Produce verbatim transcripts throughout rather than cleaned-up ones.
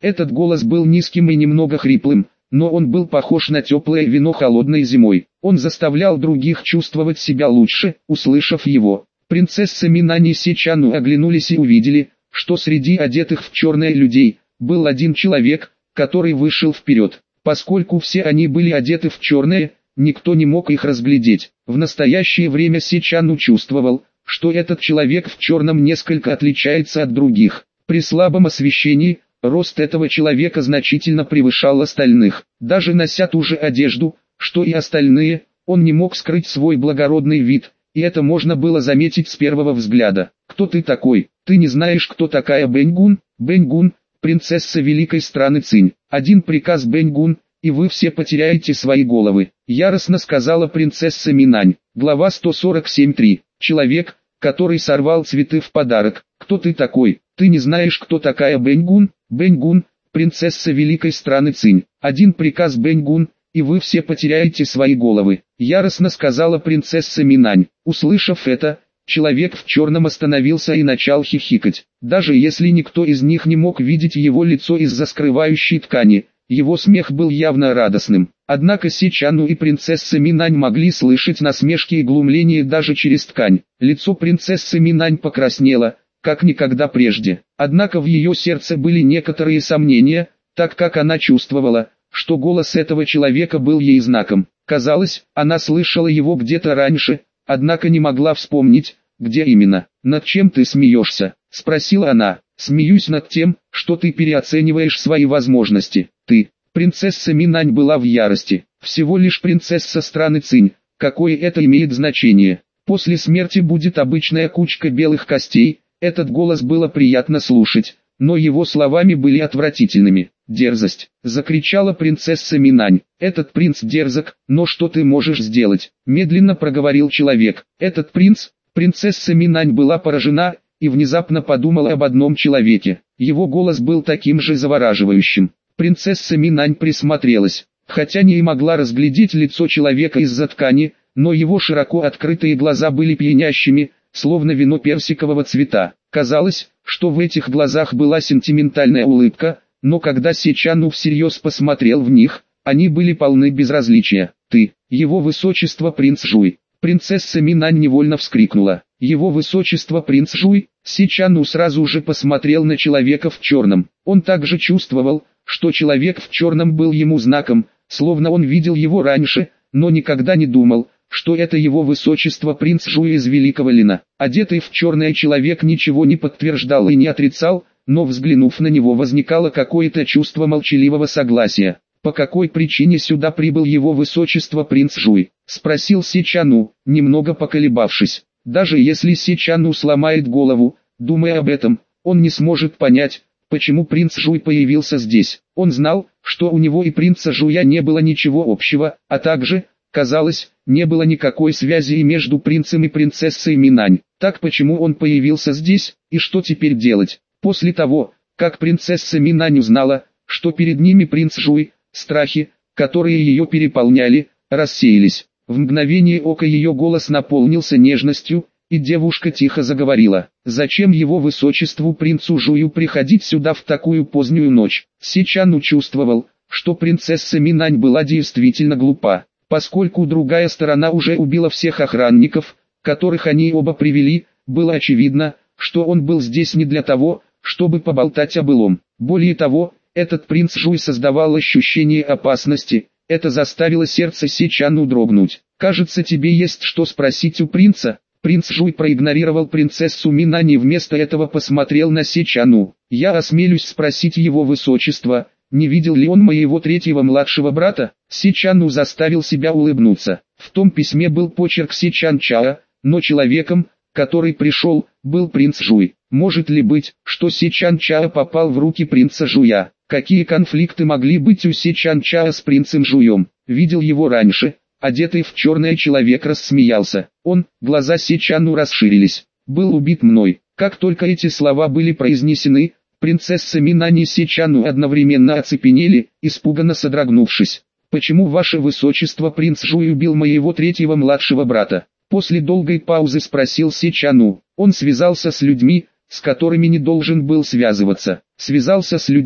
Этот голос был низким и немного хриплым, но он был похож на теплое вино холодной зимой. Он заставлял других чувствовать себя лучше, услышав его. Принцесса Минань и Сичану оглянулись и увидели, что среди одетых в черное людей, был один человек, который вышел вперед. Поскольку все они были одеты в черное, никто не мог их разглядеть. В настоящее время Сичану чувствовал, что этот человек в черном несколько отличается от других. При слабом освещении, рост этого человека значительно превышал остальных. Даже нося ту же одежду, что и остальные, он не мог скрыть свой благородный вид, и это можно было заметить с первого взгляда. «Кто ты такой? Ты не знаешь, кто такая Бэньгун?» «Бэньгун, принцесса великой страны Цинь. Один приказ Бэньгун, и вы все потеряете свои головы», — яростно сказала принцесса Минань. Глава сто сорок семь точка три. Человек, который сорвал цветы в подарок. «Кто ты такой? Ты не знаешь, кто такая Бэньгун?» «Бэньгун, принцесса великой страны Цинь. Один приказ Бэньгун, и вы все потеряете свои головы», — яростно сказала принцесса Минань. Услышав это, человек в черном остановился и начал хихикать. Даже если никто из них не мог видеть его лицо из-за скрывающей ткани, его смех был явно радостным. Однако Сичану и принцесса Минань могли слышать насмешки и глумление даже через ткань. Лицо принцессы Минань покраснело, как никогда прежде. Однако в ее сердце были некоторые сомнения, так как она чувствовала, что голос этого человека был ей знаком. Казалось, она слышала его где-то раньше, однако не могла вспомнить, где именно. «Над чем ты смеешься?» — спросила она. «Смеюсь над тем, что ты переоцениваешь свои возможности. Ты». Принцесса Минань была в ярости. Всего лишь принцесса страны Цинь. Какое это имеет значение? После смерти будет обычная кучка белых костей. Этот голос было приятно слушать, но его словами были отвратительными. «Дерзость!» — закричала принцесса Минань. «Этот принц дерзок, но что ты можешь сделать?» — медленно проговорил человек. «Этот принц...» Принцесса Минань была поражена и внезапно подумала об одном человеке. Его голос был таким же завораживающим. Принцесса Минань присмотрелась, хотя не и могла разглядеть лицо человека из-за ткани, но его широко открытые глаза были пьянящими, словно вино персикового цвета. Казалось, что в этих глазах была сентиментальная улыбка, но когда Сичану всерьез посмотрел в них, они были полны безразличия. «Ты, его высочество принц Жуй!» Принцесса Минань невольно вскрикнула. «Его высочество принц Жуй!» Сичану сразу же посмотрел на человека в черном. Он также чувствовал, что человек в черном был ему знаком, словно он видел его раньше, но никогда не думал, что это его высочество принц Жуй из Великого Лина. Одетый в черное человек ничего не подтверждал и не отрицал, но взглянув на него возникало какое-то чувство молчаливого согласия. «По какой причине сюда прибыл его высочество принц Жуй?» — спросил Сичану, немного поколебавшись. Даже если Сичану сломает голову, думая об этом, он не сможет понять, почему принц Жуй появился здесь. Он знал, что у него и принца Жуя не было ничего общего, а также, казалось, не было никакой связи и между принцем и принцессой Минань. Так почему он появился здесь, и что теперь делать? После того, как принцесса Минань узнала, что перед ними принц Жуй, страхи, которые ее переполняли, рассеялись. В мгновение ока ее голос наполнился нежностью, и девушка тихо заговорила. «Зачем его высочеству принцу Жую приходить сюда в такую позднюю ночь?» Сичану чувствовал, что принцесса Минань была действительно глупа. Поскольку другая сторона уже убила всех охранников, которых они оба привели, было очевидно, что он был здесь не для того, чтобы поболтать о былом. Более того, этот принц Жуй создавал ощущение опасности. Это заставило сердце Сичану дрогнуть. «Кажется, тебе есть что спросить у принца?» Принц Жуй проигнорировал принцессу Минань и вместо этого посмотрел на Сичану. «Я осмелюсь спросить его высочество, не видел ли он моего третьего младшего брата?» Сичану заставил себя улыбнуться. В том письме был почерк Сичан Чаа, но человеком, который пришел, был принц Жуй. Может ли быть, что Сичан Чаа попал в руки принца Жуя? Какие конфликты могли быть у Сичан Чаа с принцем Жуем? Видел его раньше. Одетый в черное человек рассмеялся. Он, глаза Сичану расширились. «Был убит мной». Как только эти слова были произнесены, принцесса Минань и Сичану одновременно оцепенели, испуганно содрогнувшись. «Почему ваше высочество принц Жуй убил моего третьего младшего брата?» После долгой паузы спросил Сичану. Он связался с людьми, с которыми не должен был связываться. Связался с людьми,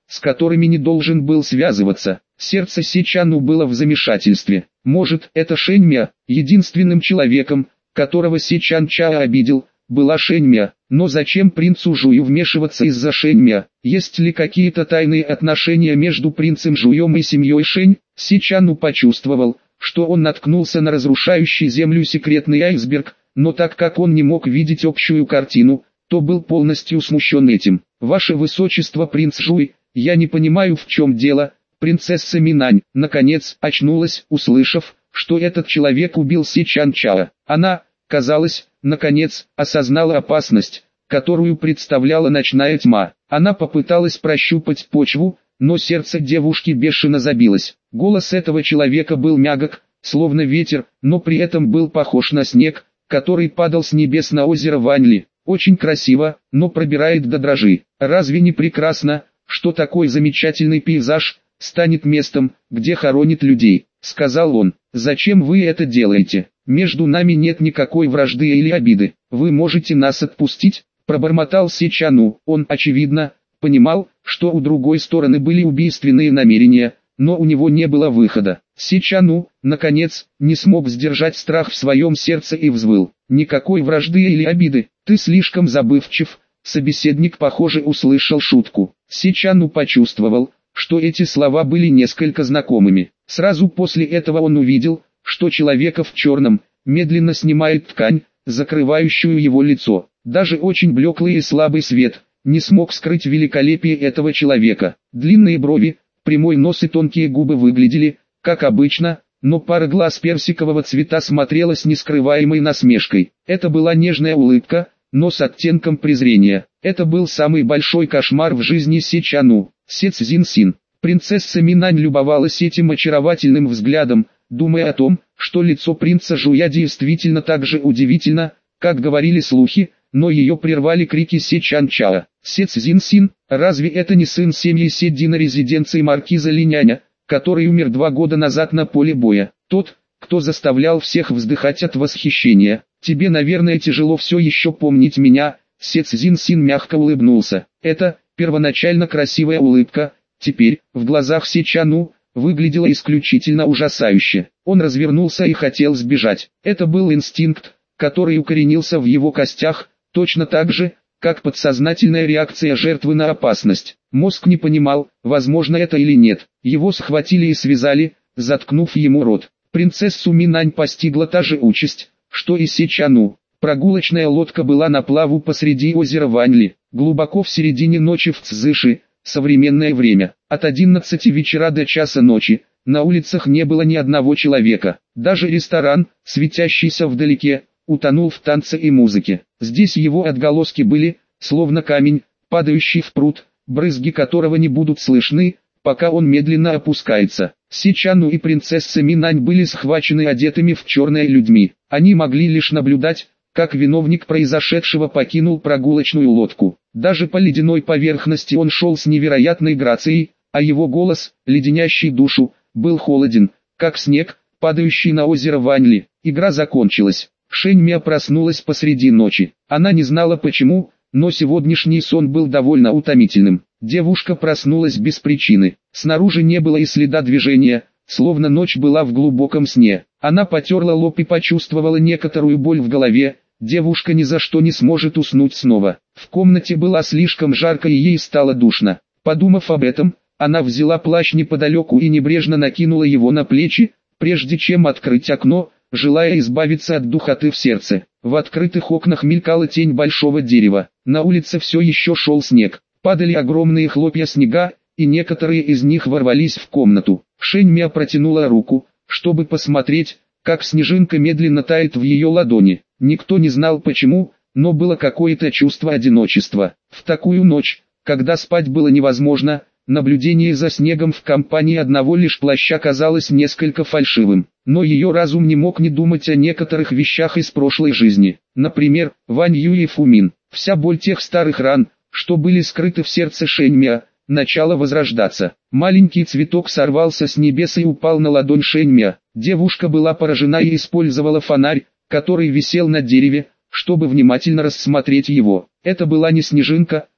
с которыми не должен был связываться. Сердце Сечану было в замешательстве. Может, это Шэньмя, единственным человеком, которого Сечан Чао обидел, была Шэньмя. Но зачем принцу Жую вмешиваться из-за Шэньмя? Есть ли какие-то тайные отношения между принцем Жуем и семьей Шэнь? Сечану почувствовал, что он наткнулся на разрушающий землю секретный айсберг, но так как он не мог видеть общую картину, то был полностью смущен этим. «Ваше Высочество, принц Жуй, я не понимаю, в чем дело». Принцесса Минань, наконец, очнулась, услышав, что этот человек убил Сечан Чао. Она, казалось, наконец, осознала опасность, которую представляла ночная тьма. Она попыталась прощупать почву, но сердце девушки бешено забилось. Голос этого человека был мягок, словно ветер, но при этом был похож на снег, который падал с небес на озеро Ваньли. Очень красиво, но пробирает до дрожи. Разве не прекрасно, что такой замечательный пейзаж станет местом, где хоронят людей? Сказал он. Зачем вы это делаете? Между нами нет никакой вражды или обиды. Вы можете нас отпустить? Пробормотал Сечану. Он, очевидно, понимал, что у другой стороны были убийственные намерения, но у него не было выхода. Сечану, наконец, не смог сдержать страх в своем сердце и взвыл. Никакой вражды или обиды, ты слишком забывчив. Собеседник, похоже, услышал шутку. Сечану почувствовал, что эти слова были несколько знакомыми. Сразу после этого он увидел, что человека в черном медленно снимает ткань, закрывающую его лицо. Даже очень блеклый и слабый свет не смог скрыть великолепие этого человека. Длинные брови, прямой нос и тонкие губы выглядели, как обычно, но пара глаз персикового цвета смотрела с нескрываемой насмешкой. Это была нежная улыбка, но с оттенком презрения. Это был самый большой кошмар в жизни Сечану. Се Цзиньсин. Принцесса Минань любовалась этим очаровательным взглядом, думая о том, что лицо принца Жуя действительно так же удивительно, как говорили слухи, но ее прервали крики Сечан Чао. Се Цзиньсин, разве это не сын семьи Седи на резиденции маркиза Линяня, который умер два года назад на поле боя? Тот, кто заставлял всех вздыхать от восхищения. Тебе, наверное, тяжело все еще помнить меня. Се Цзиньсин мягко улыбнулся. Это первоначально красивая улыбка, теперь, в глазах Сечану, выглядела исключительно ужасающе. Он развернулся и хотел сбежать. Это был инстинкт, который укоренился в его костях, точно так же, как подсознательная реакция жертвы на опасность. Мозг не понимал, возможно это или нет. Его схватили и связали, заткнув ему рот. Принцессу Минань постигла та же участь, что и Сечану. Прогулочная лодка была на плаву посреди озера Ваньли, глубоко в середине ночи в Цзыши, современное время. От одиннадцати вечера до часа ночи, на улицах не было ни одного человека. Даже ресторан, светящийся вдалеке, утонул в танце и музыке. Здесь его отголоски были, словно камень, падающий в пруд, брызги которого не будут слышны, пока он медленно опускается. Сечану и принцесса Минань были схвачены одетыми в черное людьми. Они могли лишь наблюдать, как виновник произошедшего покинул прогулочную лодку. Даже по ледяной поверхности он шел с невероятной грацией, а его голос, леденящий душу, был холоден, как снег, падающий на озеро Ваньли. Игра закончилась. Шэньмя проснулась посреди ночи. Она не знала почему, но сегодняшний сон был довольно утомительным. Девушка проснулась без причины. Снаружи не было и следа движения, словно ночь была в глубоком сне. Она потерла лоб и почувствовала некоторую боль в голове. Девушка ни за что не сможет уснуть снова. В комнате было слишком жарко и ей стало душно. Подумав об этом, она взяла плащ неподалеку и небрежно накинула его на плечи, прежде чем открыть окно, желая избавиться от духоты в сердце. В открытых окнах мелькала тень большого дерева. На улице все еще шел снег. Падали огромные хлопья снега, и некоторые из них ворвались в комнату. Шэньмя протянула руку, чтобы посмотреть, как снежинка медленно тает в ее ладони. Никто не знал почему, но было какое-то чувство одиночества. В такую ночь, когда спать было невозможно, наблюдение за снегом в компании одного лишь плаща казалось несколько фальшивым. Но ее разум не мог не думать о некоторых вещах из прошлой жизни. Например, Вань Юй и Фумин. Вся боль тех старых ран, что были скрыты в сердце Шэньмя, начала возрождаться. Маленький цветок сорвался с небес и упал на ладонь Шэньмя. Девушка была поражена и использовала фонарь, который висел на дереве, чтобы внимательно рассмотреть его. Это была не снежинка,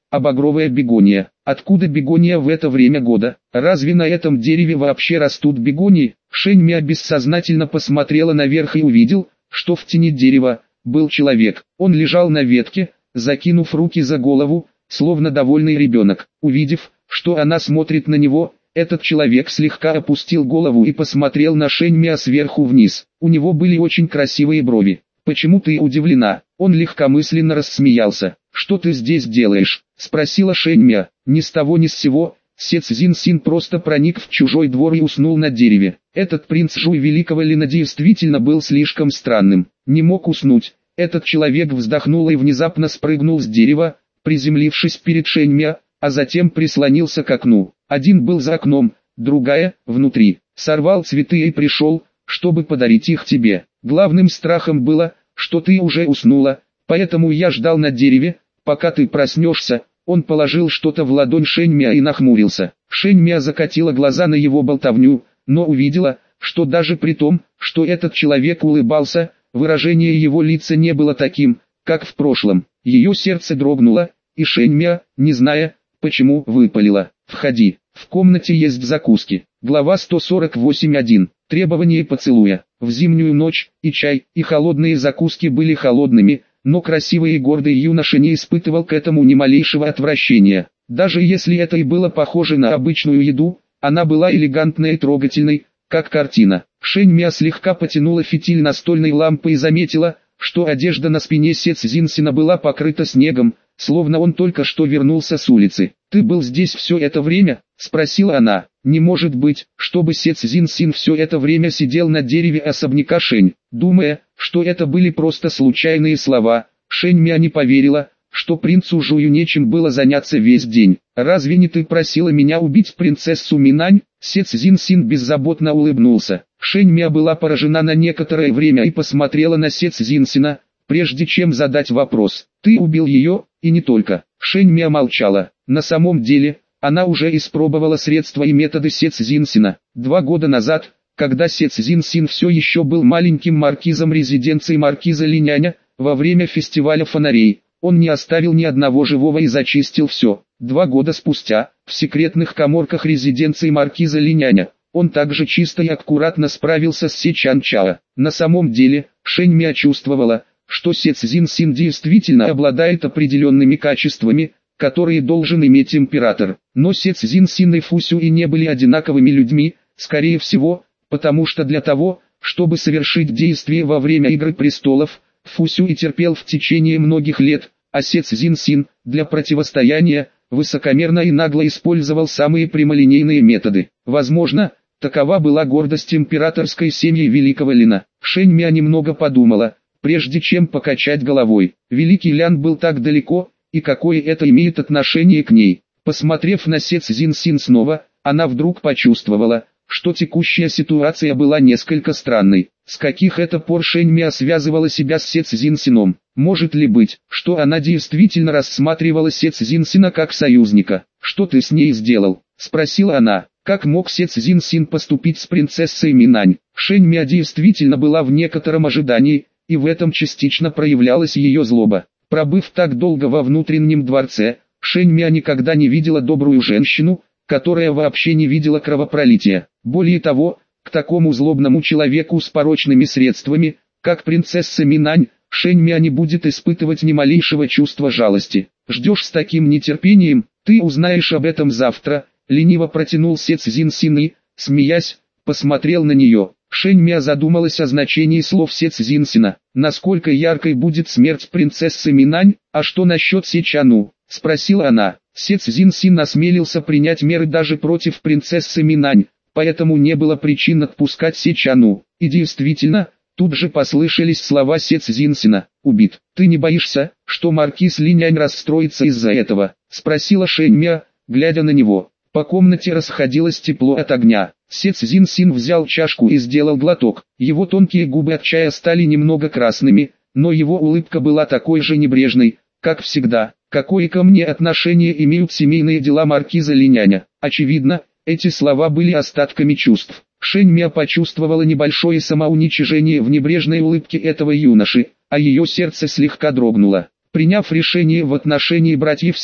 а багровая бегония. Откуда бегония в это время года? Разве на этом дереве вообще растут бегонии? Шэньмя бессознательно посмотрела наверх и увидел, что в тени дерева был человек. Он лежал на ветке, закинув руки за голову, словно довольный ребенок. Увидев, что она смотрит на него, этот человек слегка опустил голову и посмотрел на Шэньмя сверху вниз. У него были очень красивые брови. «Почему ты удивлена?» Он легкомысленно рассмеялся. «Что ты здесь делаешь?» — спросила Шэньмя. Ни с того ни с сего, Се Цзиньсин просто проник в чужой двор и уснул на дереве. Этот принц Жуй Великого Лина действительно был слишком странным. Не мог уснуть. Этот человек вздохнул и внезапно спрыгнул с дерева, приземлившись перед Шэньмя, а затем прислонился к окну. Один был за окном, другая — внутри. Сорвал цветы и пришел, чтобы подарить их тебе. Главным страхом было, что ты уже уснула, поэтому я ждал на дереве, пока ты проснешься. Он положил что-то в ладонь Шэньмя и нахмурился. Шэньмя закатила глаза на его болтовню, но увидела, что даже при том, что этот человек улыбался, выражение его лица не было таким, как в прошлом. Ее сердце дрогнуло, и Шэньмя, не зная, почему, выпалила: «Входи, в комнате есть закуски». Глава сто сорок восемь точка один. Требование поцелуя. В зимнюю ночь и чай, и холодные закуски были холодными, но красивый и гордый юноша не испытывал к этому ни малейшего отвращения. Даже если это и было похоже на обычную еду, она была элегантной и трогательной, как картина. Шэньмя слегка потянула фитиль настольной лампы и заметила, что одежда на спине Се Цзиньсина была покрыта снегом, словно он только что вернулся с улицы. «Ты был здесь все это время?» — спросила она. Не может быть, чтобы Се Цзиньсин все это время сидел на дереве особняка Шэнь. Думая, что это были просто случайные слова, Шэньмя не поверила, что принцу Жую нечем было заняться весь день. «Разве не ты просила меня убить принцессу Минань?» Се Цзиньсин беззаботно улыбнулся. Шэньмя была поражена на некоторое время и посмотрела на Се Цзиньсина, прежде чем задать вопрос. «Ты убил ее, и не только». Шэньмя молчала. На самом деле, она уже испробовала средства и методы Се Цзиньсина. Два года назад, когда Се Цзиньсин все еще был маленьким маркизом резиденции маркиза Линяня, во время фестиваля фонарей, он не оставил ни одного живого и зачистил все. Два года спустя, в секретных каморках резиденции маркиза Линяня, он также чисто и аккуратно справился с Се Чанчао. На самом деле, Шэньмя чувствовала, что Се Цзиньсин действительно обладает определенными качествами, которые должен иметь император. Но Се Цзиньсин и Фу Сюй не были одинаковыми людьми, скорее всего, потому что для того, чтобы совершить действие во время Игры Престолов, Фу Сюй терпел в течение многих лет, а Се Цзиньсин, для противостояния, высокомерно и нагло использовал самые прямолинейные методы. Возможно, такова была гордость императорской семьи Великого Лина. Шэньмя немного подумала, прежде чем покачать головой. Великий Лян был так далеко, и какое это имеет отношение к ней? Посмотрев на Се Цзиньсин снова, она вдруг почувствовала, что текущая ситуация была несколько странной. С каких это пор Шэньмя связывала себя с Се Цзиньсином? Может ли быть, что она действительно рассматривала Се Цзиньсина как союзника? «Что ты с ней сделал?» — спросила она. Как мог Се Цзиньсин поступить с принцессой Минань? Шэньмя действительно была в некотором ожидании, и в этом частично проявлялась ее злоба. Пробыв так долго во внутреннем дворце, Шэньмя никогда не видела добрую женщину, которая вообще не видела кровопролития. Более того, к такому злобному человеку с порочными средствами, как принцесса Минань, Шэньмя не будет испытывать ни малейшего чувства жалости. «Ждешь с таким нетерпением, ты узнаешь об этом завтра», — лениво протянул Се Цзиньсин и, смеясь, посмотрел на нее. Шэньмя задумалась о значении слов Се Цзиньсина. Насколько яркой будет смерть принцессы Минань, а что насчет Се Чану? — спросила она. Се Цзиньсин осмелился принять меры даже против принцессы Минань, поэтому не было причин отпускать Се Чану. И действительно, тут же послышались слова Се Цзиньсина. «Убит. Ты не боишься, что маркиз Линянь расстроится из-за этого?» — спросила Шэньмя, глядя на него. По комнате расходилось тепло от огня. Се Цзиньсин взял чашку и сделал глоток. Его тонкие губы от чая стали немного красными, но его улыбка была такой же небрежной, как всегда. «Какое ко мне отношение имеют семейные дела маркиза Линяня?» Очевидно, эти слова были остатками чувств. Шэньмя почувствовала небольшое самоуничижение в небрежной улыбке этого юноши, а ее сердце слегка дрогнуло. Приняв решение в отношении братьев Се,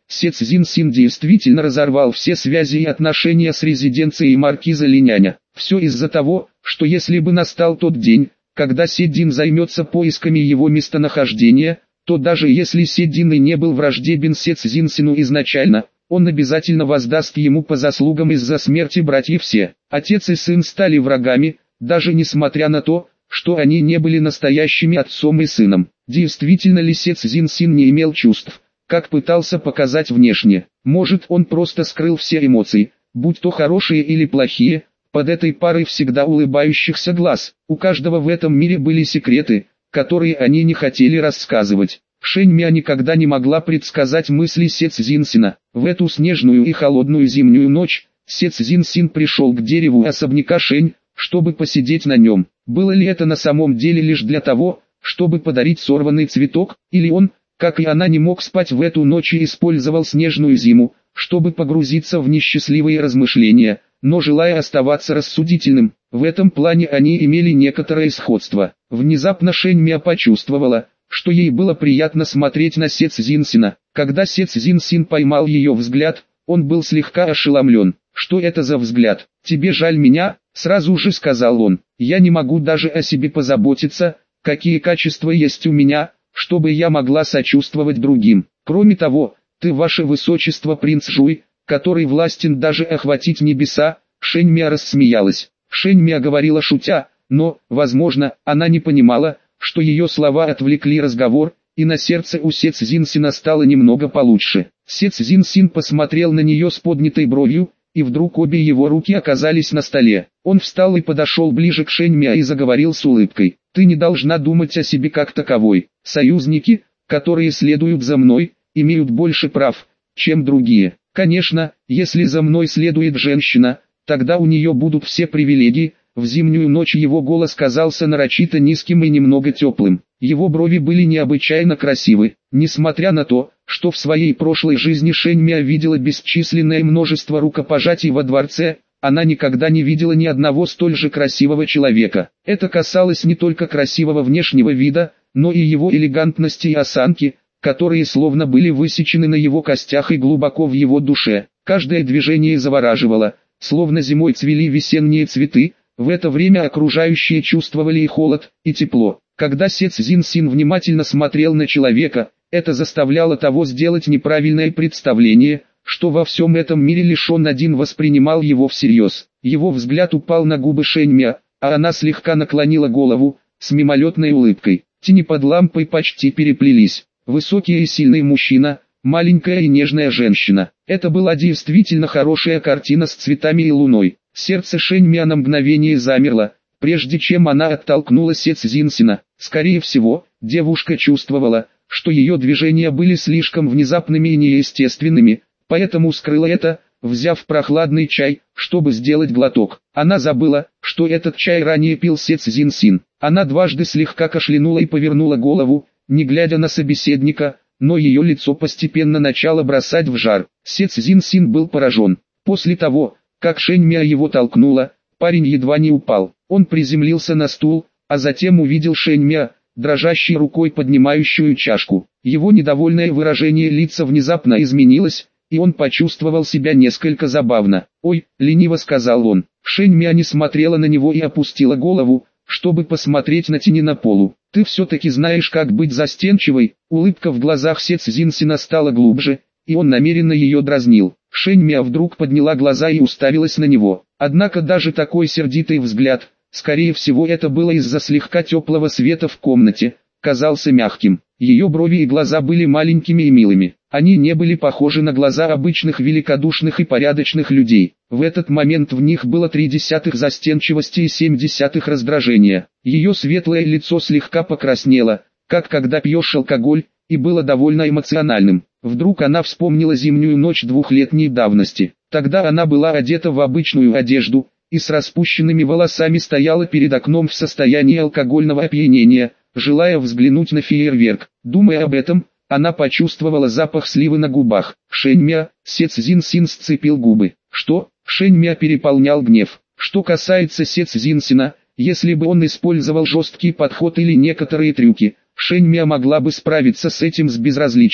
Се Цзиньсин действительно разорвал все связи и отношения с резиденцией маркиза Линяня. Все из-за того, что если бы настал тот день, когда Седин займется поисками его местонахождения, то даже если Седин и не был враждебен Се Цзиньсину изначально, он обязательно воздаст ему по заслугам из-за смерти братьев Се. Отец и сын стали врагами, даже несмотря на то, что они не были настоящими отцом и сыном. Действительно ли Се Цзиньсин не имел чувств, как пытался показать внешне? Может, он просто скрыл все эмоции, будь то хорошие или плохие, под этой парой всегда улыбающихся глаз. У каждого в этом мире были секреты, которые они не хотели рассказывать. Шэнь Мя никогда не могла предсказать мысли Се Цзиньсина. В эту снежную и холодную зимнюю ночь, Се Цзиньсин пришел к дереву особняка Шэнь, чтобы посидеть на нем. Было ли это на самом деле лишь для того, чтобы подарить сорванный цветок, или он, как и она, не мог спать в эту ночь и использовал снежную зиму, чтобы погрузиться в несчастливые размышления, но желая оставаться рассудительным? В этом плане они имели некоторое сходство. Внезапно Шэнь Мя почувствовала, что ей было приятно смотреть на Се Цзиньсина. Когда Се Цзиньсин поймал ее взгляд, он был слегка ошеломлен. «Что это за взгляд? Тебе жаль меня?» — сразу же сказал он. «Я не могу даже о себе позаботиться, какие качества есть у меня, чтобы я могла сочувствовать другим. Кроме того, ты, ваше высочество, принц Жуй, который властен даже охватить небеса». Шэнь Мя рассмеялась. Шэнь Мя говорила шутя, но, возможно, она не понимала, что ее слова отвлекли разговор, и на сердце у Се Цзиньсина стало немного получше. Се Цзиньсин посмотрел на нее с поднятой бровью, и вдруг обе его руки оказались на столе. Он встал и подошел ближе к Шэнь Мя и заговорил с улыбкой. «Ты не должна думать о себе как таковой. Союзники, которые следуют за мной, имеют больше прав, чем другие. Конечно, если за мной следует женщина, тогда у нее будут все привилегии». В зимнюю ночь его голос казался нарочито низким и немного теплым. Его брови были необычайно красивы. Несмотря на то, что в своей прошлой жизни Шэнь Мя видела бесчисленное множество рукопожатий во дворце, она никогда не видела ни одного столь же красивого человека. Это касалось не только красивого внешнего вида, но и его элегантности и осанки, которые словно были высечены на его костях и глубоко в его душе. Каждое движение завораживало, словно зимой цвели весенние цветы. В это время окружающие чувствовали и холод, и тепло. Когда Се Цзиньсин внимательно смотрел на человека, это заставляло того сделать неправильное представление, что во всем этом мире лишь он один воспринимал его всерьез. Его взгляд упал на губы Шэнь Мя, а она слегка наклонила голову, с мимолетной улыбкой. Тени под лампой почти переплелись. Высокий и сильный мужчина, маленькая и нежная женщина. Это была действительно хорошая картина с цветами и луной. Сердце Шэнь Мя на мгновение замерло, прежде чем она оттолкнула Се Цзиньсина. Скорее всего, девушка чувствовала, что ее движения были слишком внезапными и неестественными, поэтому скрыла это, взяв прохладный чай, чтобы сделать глоток. Она забыла, что этот чай ранее пил Се Цзиньсин. Она дважды слегка кашлянула и повернула голову, не глядя на собеседника, но ее лицо постепенно начало бросать в жар. Се Цзиньсин был поражен. После того, как Шэнь Мя его толкнула, парень едва не упал. Он приземлился на стул, а затем увидел Шэнь Мя, дрожащей рукой поднимающую чашку. Его недовольное выражение лица внезапно изменилось, и он почувствовал себя несколько забавно. «Ой», — лениво сказал он. Шэнь Мя не смотрела на него и опустила голову, чтобы посмотреть на тени на полу. «Ты все-таки знаешь, как быть застенчивой». Улыбка в глазах Се Цзиньсина стала глубже, и он намеренно ее дразнил. Шэнь Мя вдруг подняла глаза и уставилась на него. Однако даже такой сердитый взгляд, скорее всего это было из-за слегка теплого света в комнате, казался мягким. Ее брови и глаза были маленькими и милыми. Они не были похожи на глаза обычных великодушных и порядочных людей. В этот момент в них было три десятых застенчивости и семь десятых раздражения. Ее светлое лицо слегка покраснело, как когда пьешь алкоголь, и было довольно эмоциональным. Вдруг она вспомнила зимнюю ночь двухлетней давности. Тогда она была одета в обычную одежду, и с распущенными волосами стояла перед окном в состоянии алкогольного опьянения, желая взглянуть на фейерверк. Думая об этом, она почувствовала запах сливы на губах. «Шэнь Мя», Се Цзиньсин сцепил губы. «Что?» Шэнь Мя переполнял гнев. Что касается Се Цзиньсина, если бы он использовал жесткий подход или некоторые трюки, Шэнь Мя могла бы справиться с этим с безразличием.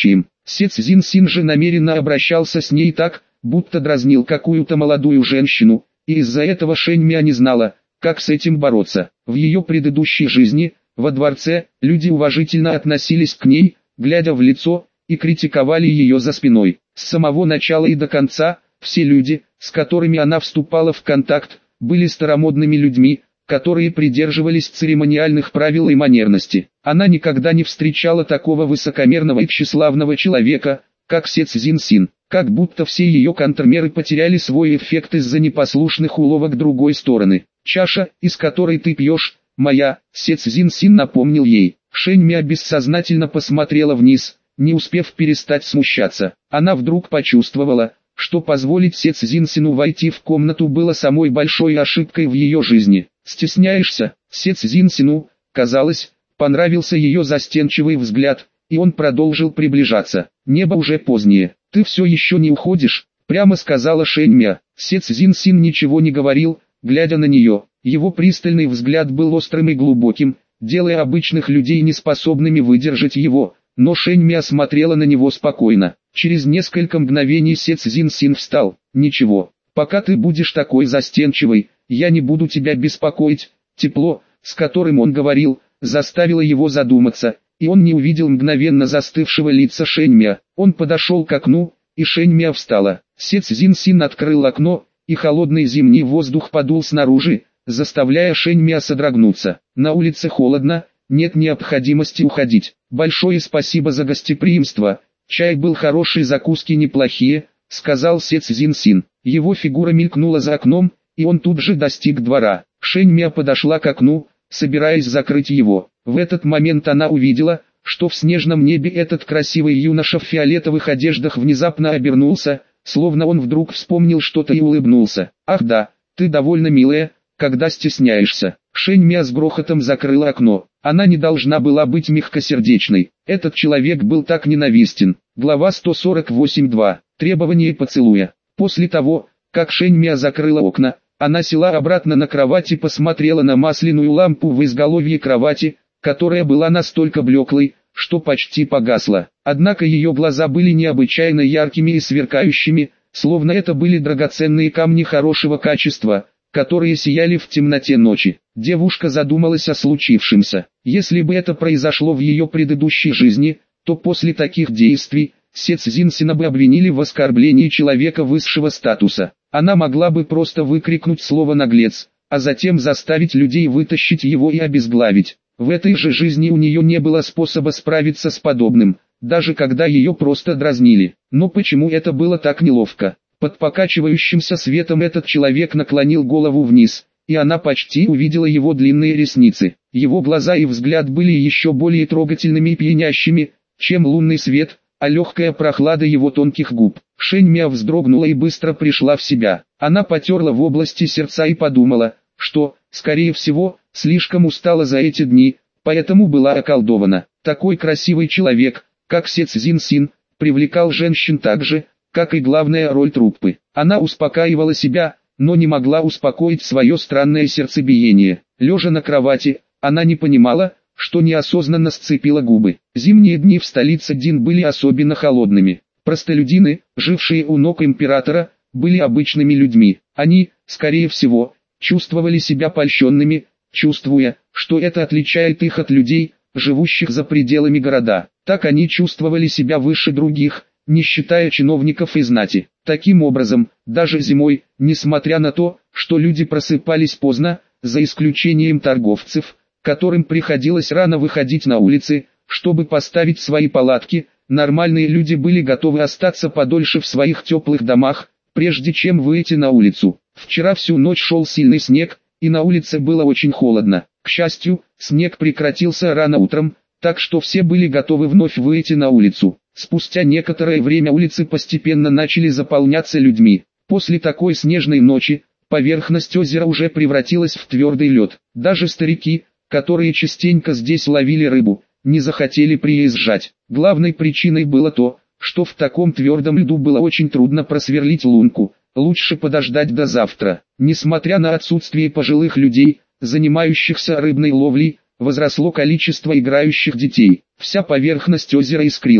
Се Цзиньсин же намеренно обращался с ней так, будто дразнил какую-то молодую женщину, и из-за этого Шэньмя не знала, как с этим бороться. В ее предыдущей жизни, во дворце, люди уважительно относились к ней, глядя в лицо, и критиковали ее за спиной. С самого начала и до конца, все люди, с которыми она вступала в контакт, были старомодными людьми, которые придерживались церемониальных правил и манерности. Она никогда не встречала такого высокомерного и тщеславного человека, как Се Цзиньсин, как будто все ее контрмеры потеряли свой эффект из-за непослушных уловок другой стороны. «Чаша, из которой ты пьешь, моя», Се Цзиньсин напомнил ей. Шэньмя бессознательно посмотрела вниз, не успев перестать смущаться. Она вдруг почувствовала, что позволить Се Цзиньсину войти в комнату было самой большой ошибкой в ее жизни. «Стесняешься?» Се Цзиньсину, казалось, понравился ее застенчивый взгляд, и он продолжил приближаться. «Небо уже позднее. Ты все еще не уходишь?» Прямо сказала Шэньмя. Се Цзиньсин ничего не говорил, глядя на нее. Его пристальный взгляд был острым и глубоким, делая обычных людей неспособными выдержать его, но Шэньмя смотрела на него спокойно. Через несколько мгновений Се Цзиньсин встал. «Ничего, пока ты будешь такой застенчивой, я не буду тебя беспокоить». Тепло, с которым он говорил, заставило его задуматься, и он не увидел мгновенно застывшего лица Шэньмя. Он подошел к окну, и Шэньмя встала. Се Цзиньсин открыл окно, и холодный зимний воздух подул снаружи, заставляя Шэньмя содрогнуться. «На улице холодно, нет необходимости уходить. Большое спасибо за гостеприимство, чай был хороший, закуски неплохие», — сказал Се Цзиньсин. Его фигура мелькнула за окном, и он тут же достиг двора. Шэньмя подошла к окну, собираясь закрыть его. В этот момент она увидела, что в снежном небе этот красивый юноша в фиолетовых одеждах внезапно обернулся, словно он вдруг вспомнил что-то и улыбнулся. «Ах да, ты довольно милая, когда стесняешься». Шэньмя с грохотом закрыла окно. Она не должна была быть мягкосердечной. Этот человек был так ненавистен. Глава сто сорок восемь два. Требование поцелуя. После того, как Шэньмя закрыла окна, она села обратно на кровать и посмотрела на масляную лампу в изголовье кровати, которая была настолько блеклой, что почти погасла. Однако ее глаза были необычайно яркими и сверкающими, словно это были драгоценные камни хорошего качества, которые сияли в темноте ночи. Девушка задумалась о случившемся. Если бы это произошло в ее предыдущей жизни, то после таких действий Се Цзиньсина бы обвинили в оскорблении человека высшего статуса. Она могла бы просто выкрикнуть слово «наглец», а затем заставить людей вытащить его и обезглавить. В этой же жизни у нее не было способа справиться с подобным, даже когда ее просто дразнили. Но почему это было так неловко? Под покачивающимся светом этот человек наклонил голову вниз, и она почти увидела его длинные ресницы. Его глаза и взгляд были еще более трогательными и пьянящими, чем лунный свет, а легкая прохлада его тонких губ. Шэньмя вздрогнула и быстро пришла в себя. Она потерла в области сердца и подумала, что, скорее всего, слишком устала за эти дни, поэтому была околдована. Такой красивый человек, как Се Цзиньсин, привлекал женщин так же, как и главная роль труппы. Она успокаивала себя, но не могла успокоить свое странное сердцебиение. Лежа на кровати, она не понимала, что неосознанно сцепила губы. Зимние дни в столице Дин были особенно холодными. Простолюдины, жившие у ног императора, были обычными людьми. Они, скорее всего, чувствовали себя польщенными, чувствуя, что это отличает их от людей, живущих за пределами города. Так они чувствовали себя выше других, не считая чиновников и знати. Таким образом, даже зимой, несмотря на то, что люди просыпались поздно, за исключением торговцев, которым приходилось рано выходить на улицы, чтобы поставить свои палатки, нормальные люди были готовы остаться подольше в своих теплых домах, прежде чем выйти на улицу. Вчера всю ночь шел сильный снег, и на улице было очень холодно. К счастью, снег прекратился рано утром, так что все были готовы вновь выйти на улицу. Спустя некоторое время улицы постепенно начали заполняться людьми. После такой снежной ночи, поверхность озера уже превратилась в твердый лед. Даже старики, которые частенько здесь ловили рыбу, не захотели приезжать. Главной причиной было то, что в таком твердом льду было очень трудно просверлить лунку. Лучше подождать до завтра. Несмотря на отсутствие пожилых людей, занимающихся рыбной ловлей, возросло количество играющих детей. Вся поверхность озера искрилась.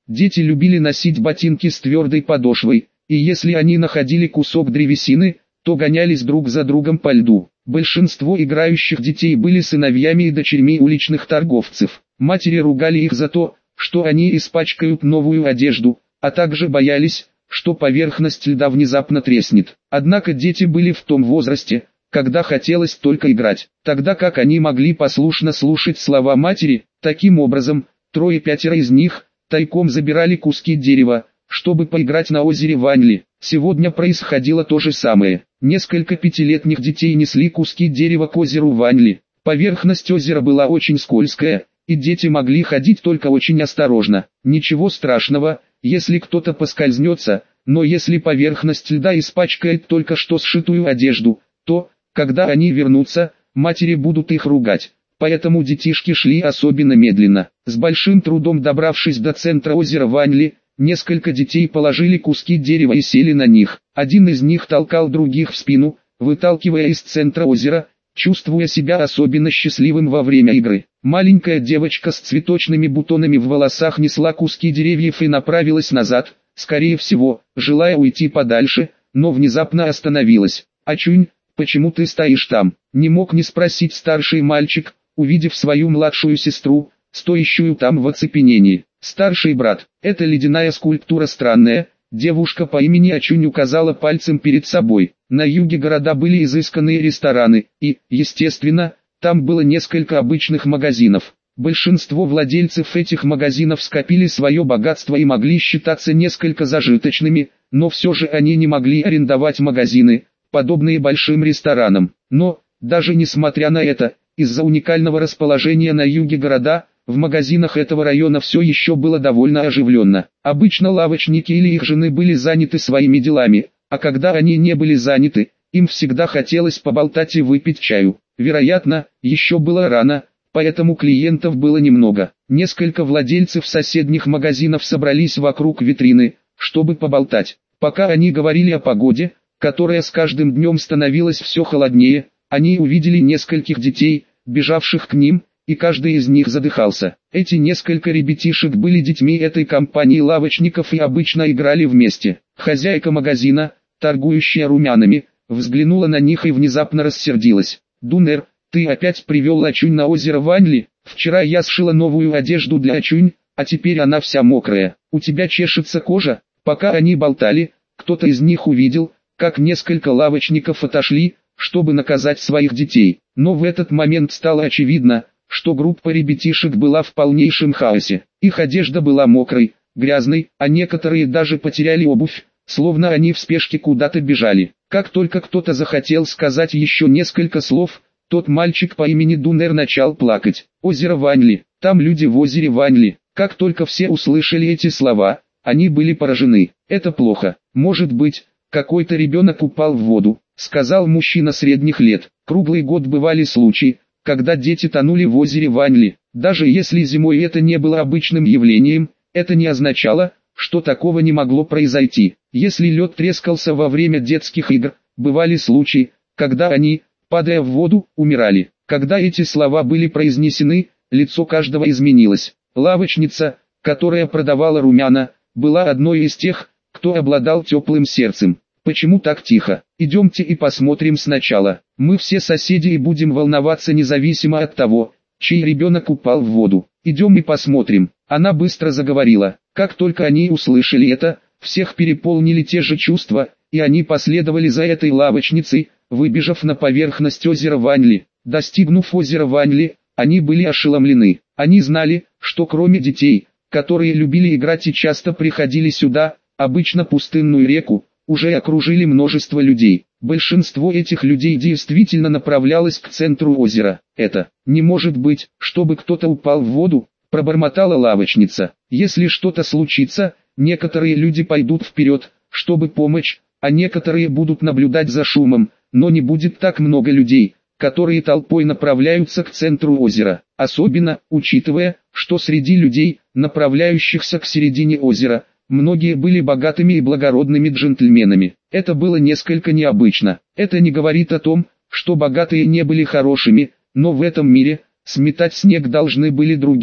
Дети любили носить ботинки с твердой подошвой, и если они находили кусок древесины, то гонялись друг за другом по льду. Большинство играющих детей были сыновьями и дочерьми уличных торговцев. Матери ругали их за то, что они испачкают новую одежду, а также боялись, что поверхность льда внезапно треснет. Однако дети были в том возрасте, когда хотелось только играть, тогда как они могли послушно слушать слова матери. Таким образом, трое-пятеро из них тайком забирали куски дерева, чтобы поиграть на озере Ванли. Сегодня происходило то же самое. Несколько пятилетних детей несли куски дерева к озеру Ванли. Поверхность озера была очень скользкая, и дети могли ходить только очень осторожно. Ничего страшного, если кто-то поскользнется, но если поверхность льда испачкает только что сшитую одежду, то, когда они вернутся, матери будут их ругать. Поэтому детишки шли особенно медленно. С большим трудом добравшись до центра озера Ванли, несколько детей положили куски дерева и сели на них. Один из них толкал других в спину, выталкивая из центра озера, чувствуя себя особенно счастливым во время игры. Маленькая девочка с цветочными бутонами в волосах несла куски деревьев и направилась назад, скорее всего, желая уйти подальше, но внезапно остановилась. «Очунь, почему ты стоишь там?» Не мог не спросить старший мальчик, увидев свою младшую сестру, стоящую там в оцепенении. «Старший брат, эта ледяная скульптура странная», девушка по имени Очунь указала пальцем перед собой. На юге города были изысканные рестораны, и, естественно, там было несколько обычных магазинов. Большинство владельцев этих магазинов скопили свое богатство и могли считаться несколько зажиточными, но все же они не могли арендовать магазины, подобные большим ресторанам. Но, даже несмотря на это, из-за уникального расположения на юге города, в магазинах этого района все еще было довольно оживленно. Обычно лавочники или их жены были заняты своими делами, а когда они не были заняты, им всегда хотелось поболтать и выпить чаю. Вероятно, еще было рано, поэтому клиентов было немного. Несколько владельцев соседних магазинов собрались вокруг витрины, чтобы поболтать. Пока они говорили о погоде, которая с каждым днем становилась все холоднее, они увидели нескольких детей, бежавших к ним, и каждый из них задыхался. Эти несколько ребятишек были детьми этой компании лавочников и обычно играли вместе. Хозяйка магазина, торгующая румянами, взглянула на них и внезапно рассердилась. «Дунер, ты опять привел Очунь на озеро Ванли? Вчера я сшила новую одежду для Очунь, а теперь она вся мокрая. У тебя чешется кожа?» Пока они болтали, кто-то из них увидел, как несколько лавочников отошли, чтобы наказать своих детей. Но в этот момент стало очевидно, что группа ребятишек была в полнейшем хаосе. Их одежда была мокрой, грязной, а некоторые даже потеряли обувь, словно они в спешке куда-то бежали. Как только кто-то захотел сказать еще несколько слов, тот мальчик по имени Дунер начал плакать. «Озеро Ванли, там люди в озере Ванли». Как только все услышали эти слова, они были поражены. «Это плохо. Может быть, какой-то ребенок упал в воду», сказал мужчина средних лет. Круглый год бывали случаи, когда дети тонули в озере Ванли. Даже если зимой это не было обычным явлением, это не означало, что такого не могло произойти. Если лед трескался во время детских игр, бывали случаи, когда они, падая в воду, умирали. Когда эти слова были произнесены, лицо каждого изменилось. Лавочница, которая продавала румяна, была одной из тех, кто обладал теплым сердцем. «Почему так тихо? Идемте и посмотрим сначала. Мы все соседи и будем волноваться независимо от того, чей ребенок упал в воду. Идем и посмотрим». Она быстро заговорила. Как только они услышали это, всех переполнили те же чувства, и они последовали за этой лавочницей, выбежав на поверхность озера Ванли. Достигнув озера Ванли, они были ошеломлены. Они знали, что кроме детей, которые любили играть и часто приходили сюда, обычно пустынную реку, уже окружили множество людей. Большинство этих людей действительно направлялось к центру озера. «Это не может быть, чтобы кто-то упал в воду», пробормотала лавочница. «Если что-то случится, некоторые люди пойдут вперед, чтобы помочь, а некоторые будут наблюдать за шумом, но не будет так много людей, которые толпой направляются к центру озера. Особенно, учитывая, что среди людей, направляющихся к середине озера, многие были богатыми и благородными джентльменами. Это было несколько необычно. Это не говорит о том, что богатые не были хорошими, но в этом мире, сметать снег должны были другие.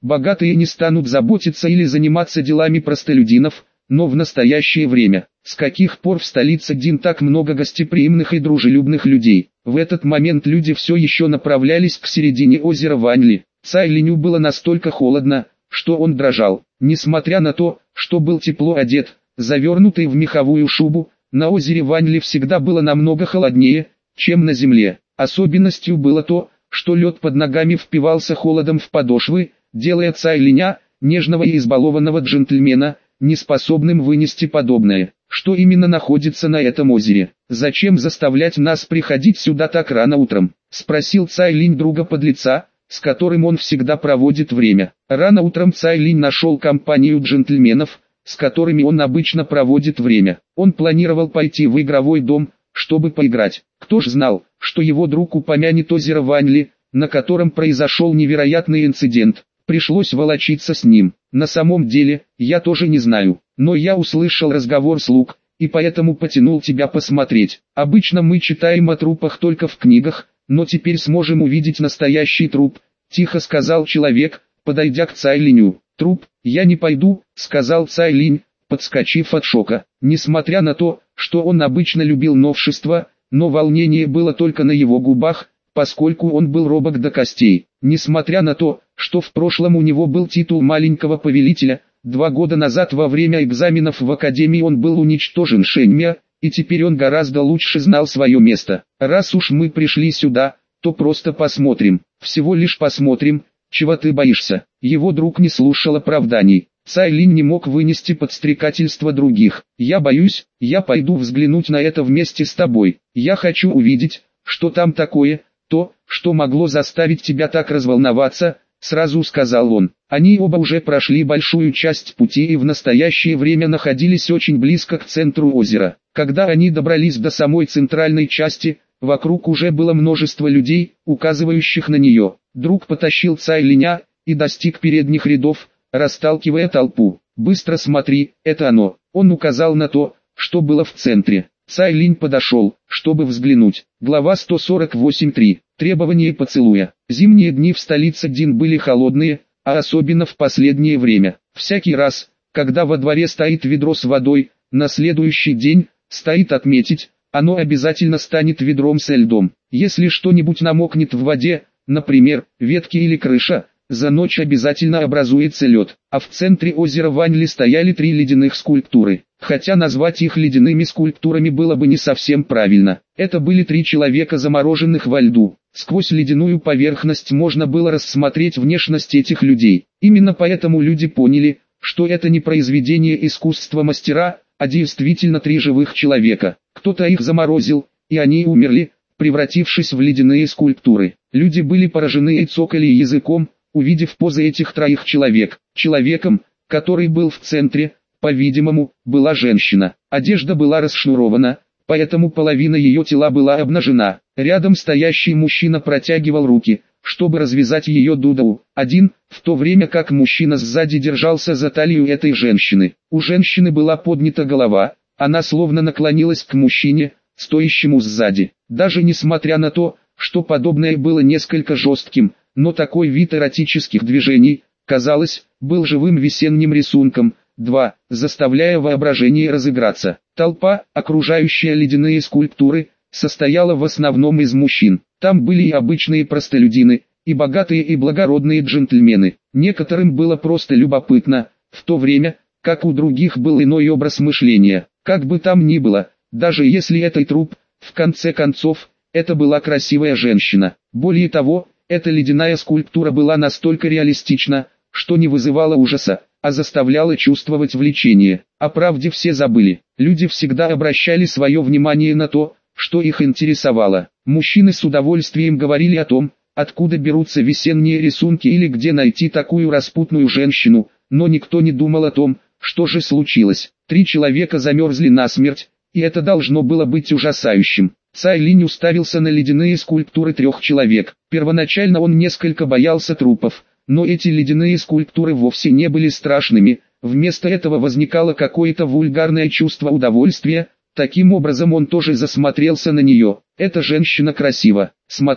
Богатые не станут заботиться или заниматься делами простолюдинов, но в настоящее время, с каких пор в столице Дин так много гостеприимных и дружелюбных людей? В этот момент люди все еще направлялись к середине озера Ваньли. Цай Линю было настолько холодно, что он дрожал. Несмотря на то, что был тепло одет, завернутый в меховую шубу, на озере Ваньли всегда было намного холоднее, чем на земле. Особенностью было то, что лед под ногами впивался холодом в подошвы, делая Цай Линя, нежного и избалованного джентльмена, неспособным вынести подобное. Что именно находится на этом озере? Зачем заставлять нас приходить сюда так рано утром? Спросил Цай Линь друга подлеца, с которым он всегда проводит время. Рано утром Цай Линь нашел компанию джентльменов, с которыми он обычно проводит время. Он планировал пойти в игровой дом, чтобы поиграть. Кто ж знал, что его друг упомянет озеро Ваньли, на котором произошел невероятный инцидент. Пришлось волочиться с ним. На самом деле, я тоже не знаю, но я услышал разговор слуг, и поэтому потянул тебя посмотреть. Обычно мы читаем о трупах только в книгах, но теперь сможем увидеть настоящий труп, тихо сказал человек, подойдя к Цай Линю. Труп, я не пойду, сказал Цай Линь, подскочив от шока. Несмотря на то, что он обычно любил новшества, но волнение было только на его губах, поскольку он был робок до костей. Несмотря на то, что в прошлом у него был титул маленького повелителя, два года назад во время экзаменов в академии он был уничтожен Шэньмя, и теперь он гораздо лучше знал свое место. Раз уж мы пришли сюда, то просто посмотрим, всего лишь посмотрим, чего ты боишься. Его друг не слушал оправданий. Цай Линь не мог вынести подстрекательства других. Я боюсь, я пойду взглянуть на это вместе с тобой. Я хочу увидеть, что там такое, то, что могло заставить тебя так разволноваться, сразу сказал он. Они оба уже прошли большую часть пути и в настоящее время находились очень близко к центру озера. Когда они добрались до самой центральной части, вокруг уже было множество людей, указывающих на нее. Друг потащил Цай Линя и достиг передних рядов, расталкивая толпу. «Быстро смотри, это оно». Он указал на то, что было в центре. Цай Линь подошел, чтобы взглянуть. Глава сто сорок восемь точка три. Требование поцелуя. Зимние дни в столице Дин были холодные, а особенно в последнее время. Всякий раз, когда во дворе стоит ведро с водой, на следующий день, стоит отметить, оно обязательно станет ведром со льдом. Если что-нибудь намокнет в воде, например, ветки или крыша, за ночь обязательно образуется лед. А в центре озера Ваньли стояли три ледяных скульптуры. Хотя назвать их ледяными скульптурами было бы не совсем правильно. Это были три человека, замороженных во льду. Сквозь ледяную поверхность можно было рассмотреть внешность этих людей. Именно поэтому люди поняли, что это не произведение искусства мастера, а действительно три живых человека. Кто-то их заморозил, и они умерли, превратившись в ледяные скульптуры. Люди были поражены и цокали языком, увидев позы этих троих человек. Человеком, который был в центре, по-видимому, была женщина. Одежда была расшнурована, поэтому половина ее тела была обнажена. Рядом стоящий мужчина протягивал руки, чтобы развязать ее дудау. Один, в то время как мужчина сзади держался за талию этой женщины. У женщины была поднята голова, она словно наклонилась к мужчине, стоящему сзади. Даже несмотря на то, что подобное было несколько жестким, но такой вид эротических движений, казалось, был живым весенним рисунком. два. Заставляя воображение разыграться. Толпа, окружающая ледяные скульптуры, состояла в основном из мужчин. Там были и обычные простолюдины, и богатые и благородные джентльмены. Некоторым было просто любопытно, в то время, как у других был иной образ мышления. Как бы там ни было, даже если это труп, в конце концов, это была красивая женщина. Более того, эта ледяная скульптура была настолько реалистична, что не вызывала ужаса, а заставляла чувствовать влечение. О правде все забыли. Люди всегда обращали свое внимание на то, что их интересовало. Мужчины с удовольствием говорили о том, откуда берутся весенние рисунки или где найти такую распутную женщину, но никто не думал о том, что же случилось. Три человека замерзли насмерть, и это должно было быть ужасающим. Цай Линь уставился на ледяные скульптуры трех человек. Первоначально он несколько боялся трупов, но эти ледяные скульптуры вовсе не были страшными, вместо этого возникало какое-то вульгарное чувство удовольствия. Таким образом он тоже засмотрелся на нее. Эта женщина красива. Смотри,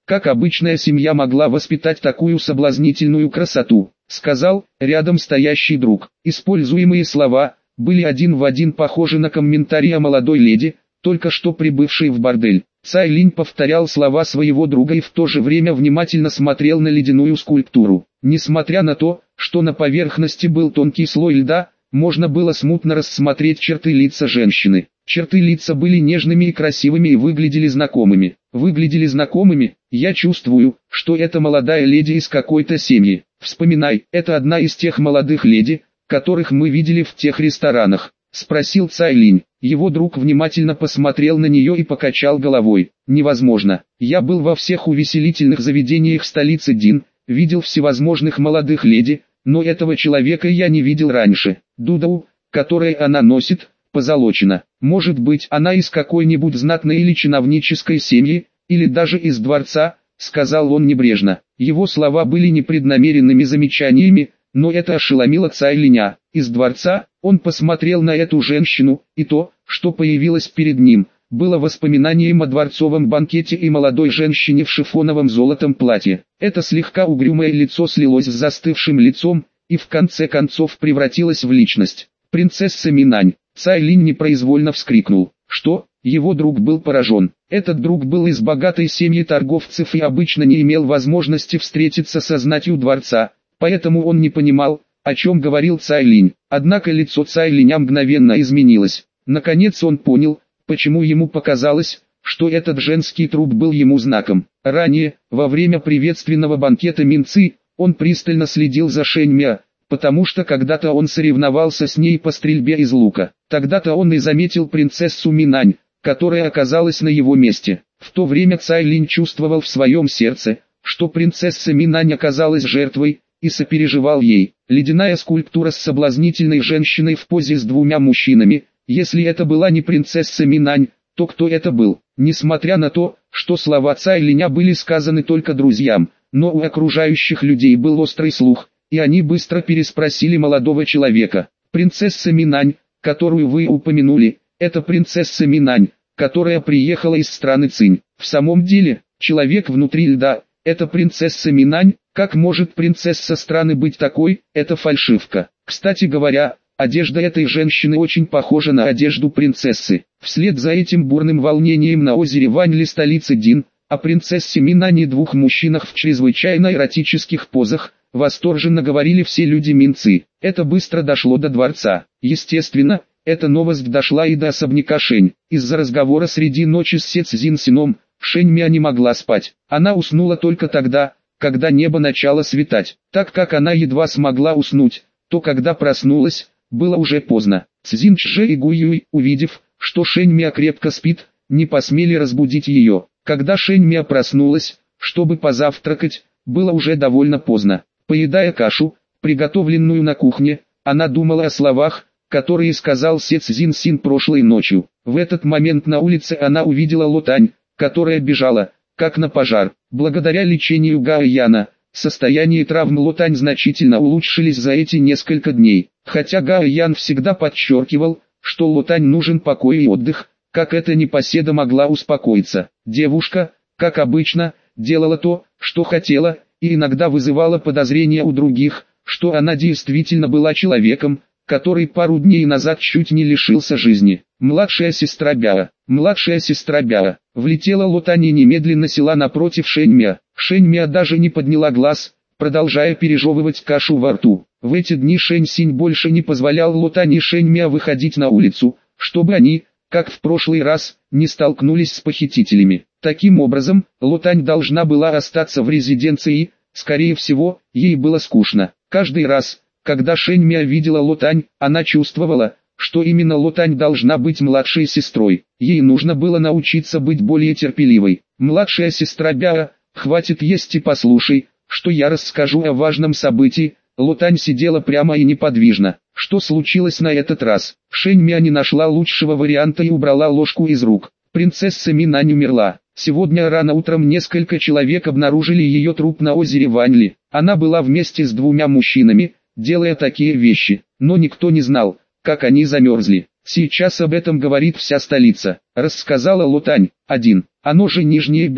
Как обычная семья могла воспитать такую соблазнительную красоту, сказал рядом стоящий друг. Используемые слова были один в один похожи на комментарии о молодой леди, только что прибывшей в бордель. Цай Линь повторял слова своего друга и в то же время внимательно смотрел на ледяную скульптуру. Несмотря на то, что на поверхности был тонкий слой льда, можно было смутно рассмотреть черты лица женщины. Черты лица были нежными и красивыми и выглядели знакомыми. Выглядели знакомыми, я чувствую, что это молодая леди из какой-то семьи. Вспоминай, это одна из тех молодых леди, которых мы видели в тех ресторанах. Спросил Цай Линь. Его друг внимательно посмотрел на нее и покачал головой. Невозможно. Я был во всех увеселительных заведениях столицы Дин, видел всевозможных молодых леди, но этого человека я не видел раньше. Дудау, которое она носит, позолочена. Может быть, она из какой-нибудь знатной или чиновнической семьи, или даже из дворца, сказал он небрежно. Его слова были непреднамеренными замечаниями, но это ошеломило Цай Линя. Из дворца, он посмотрел на эту женщину, и то, что появилось перед ним, было воспоминанием о дворцовом банкете и молодой женщине в шифоновом золотом платье. Это слегка угрюмое лицо слилось с застывшим лицом, и в конце концов превратилось в личность. Принцесса Минань. Цай Линь непроизвольно вскрикнул. Что? Его друг был поражен. Этот друг был из богатой семьи торговцев и обычно не имел возможности встретиться со знатью дворца, поэтому он не понимал, о чем говорил Цай Линь. Однако лицо Цай Линя мгновенно изменилось. Наконец он понял, почему ему показалось, что этот женский труп был ему знаком. Ранее, во время приветственного банкета Минцы, он пристально следил за Шэнь Мя, потому что когда-то он соревновался с ней по стрельбе из лука. Тогда-то он и заметил принцессу Минань, которая оказалась на его месте. В то время Цай Линь чувствовал в своем сердце, что принцесса Минань оказалась жертвой, и сопереживал ей. Ледяная скульптура с соблазнительной женщиной в позе с двумя мужчинами. Если это была не принцесса Минань, то кто это был? Несмотря на то, что слова Цай Линя были сказаны только друзьям, но у окружающих людей был острый слух, и они быстро переспросили молодого человека. Принцесса Минань, которую вы упомянули, это принцесса Минань, которая приехала из страны Цинь. В самом деле, человек внутри льда, это принцесса Минань. Как может принцесса страны быть такой? Это фальшивка. Кстати говоря, одежда этой женщины очень похожа на одежду принцессы. Вслед за этим бурным волнением на озере Ваньли столицы Дин, о принцессе Минань и двух мужчинах в чрезвычайно эротических позах, восторженно говорили все люди Минцы. Это быстро дошло до дворца. Естественно, эта новость дошла и до особняка Шэнь. Из-за разговора среди ночи с Се Цзин Сином, Шэнь Мя не могла спать. Она уснула только тогда, когда небо начало светать. Так как она едва смогла уснуть, то когда проснулась, было уже поздно. Цзин Чжэ и Гу Юй, увидев, что Шэнь Мя крепко спит, не посмели разбудить ее. Когда Шэнь Мя проснулась, чтобы позавтракать, было уже довольно поздно. Поедая кашу, приготовленную на кухне, она думала о словах, которые сказал Се Цзин Син прошлой ночью. В этот момент на улице она увидела Ло Тань, которая бежала, как на пожар. Благодаря лечению Гао Яна, состояние травм Ло Тань значительно улучшились за эти несколько дней. Хотя Гао Ян всегда подчеркивал, что Ло Тань нужен покой и отдых, как эта непоседа могла успокоиться. Девушка, как обычно, делала то, что хотела, и иногда вызывала подозрения у других, что она действительно была человеком, который пару дней назад чуть не лишился жизни. Младшая сестра Бяо, младшая сестра Бяо, влетела Ло Тань и немедленно села напротив Шэнь Мя. Шэнь Мя даже не подняла глаз, продолжая пережевывать кашу во рту. В эти дни Шэнь Синь больше не позволял Ло Тань и Шэнь Мя выходить на улицу, чтобы они, как в прошлый раз, не столкнулись с похитителями. Таким образом, Ло Тань должна была остаться в резиденции, скорее всего, ей было скучно. Каждый раз, когда Шэнь Мя видела Ло Тань, она чувствовала, что именно Ло Тань должна быть младшей сестрой. Ей нужно было научиться быть более терпеливой. Младшая сестра Бяо, хватит есть и послушай, что я расскажу о важном событии. Ло Тань сидела прямо и неподвижно. Что случилось на этот раз? Шэнь Мя не нашла лучшего варианта и убрала ложку из рук. Принцесса Минань умерла. Сегодня рано утром несколько человек обнаружили ее труп на озере Ваньли. Она была вместе с двумя мужчинами, делая такие вещи, но никто не знал, как они замерзли. Сейчас об этом говорит вся столица, рассказала Ло Тань. один. Оно же нижнее белье.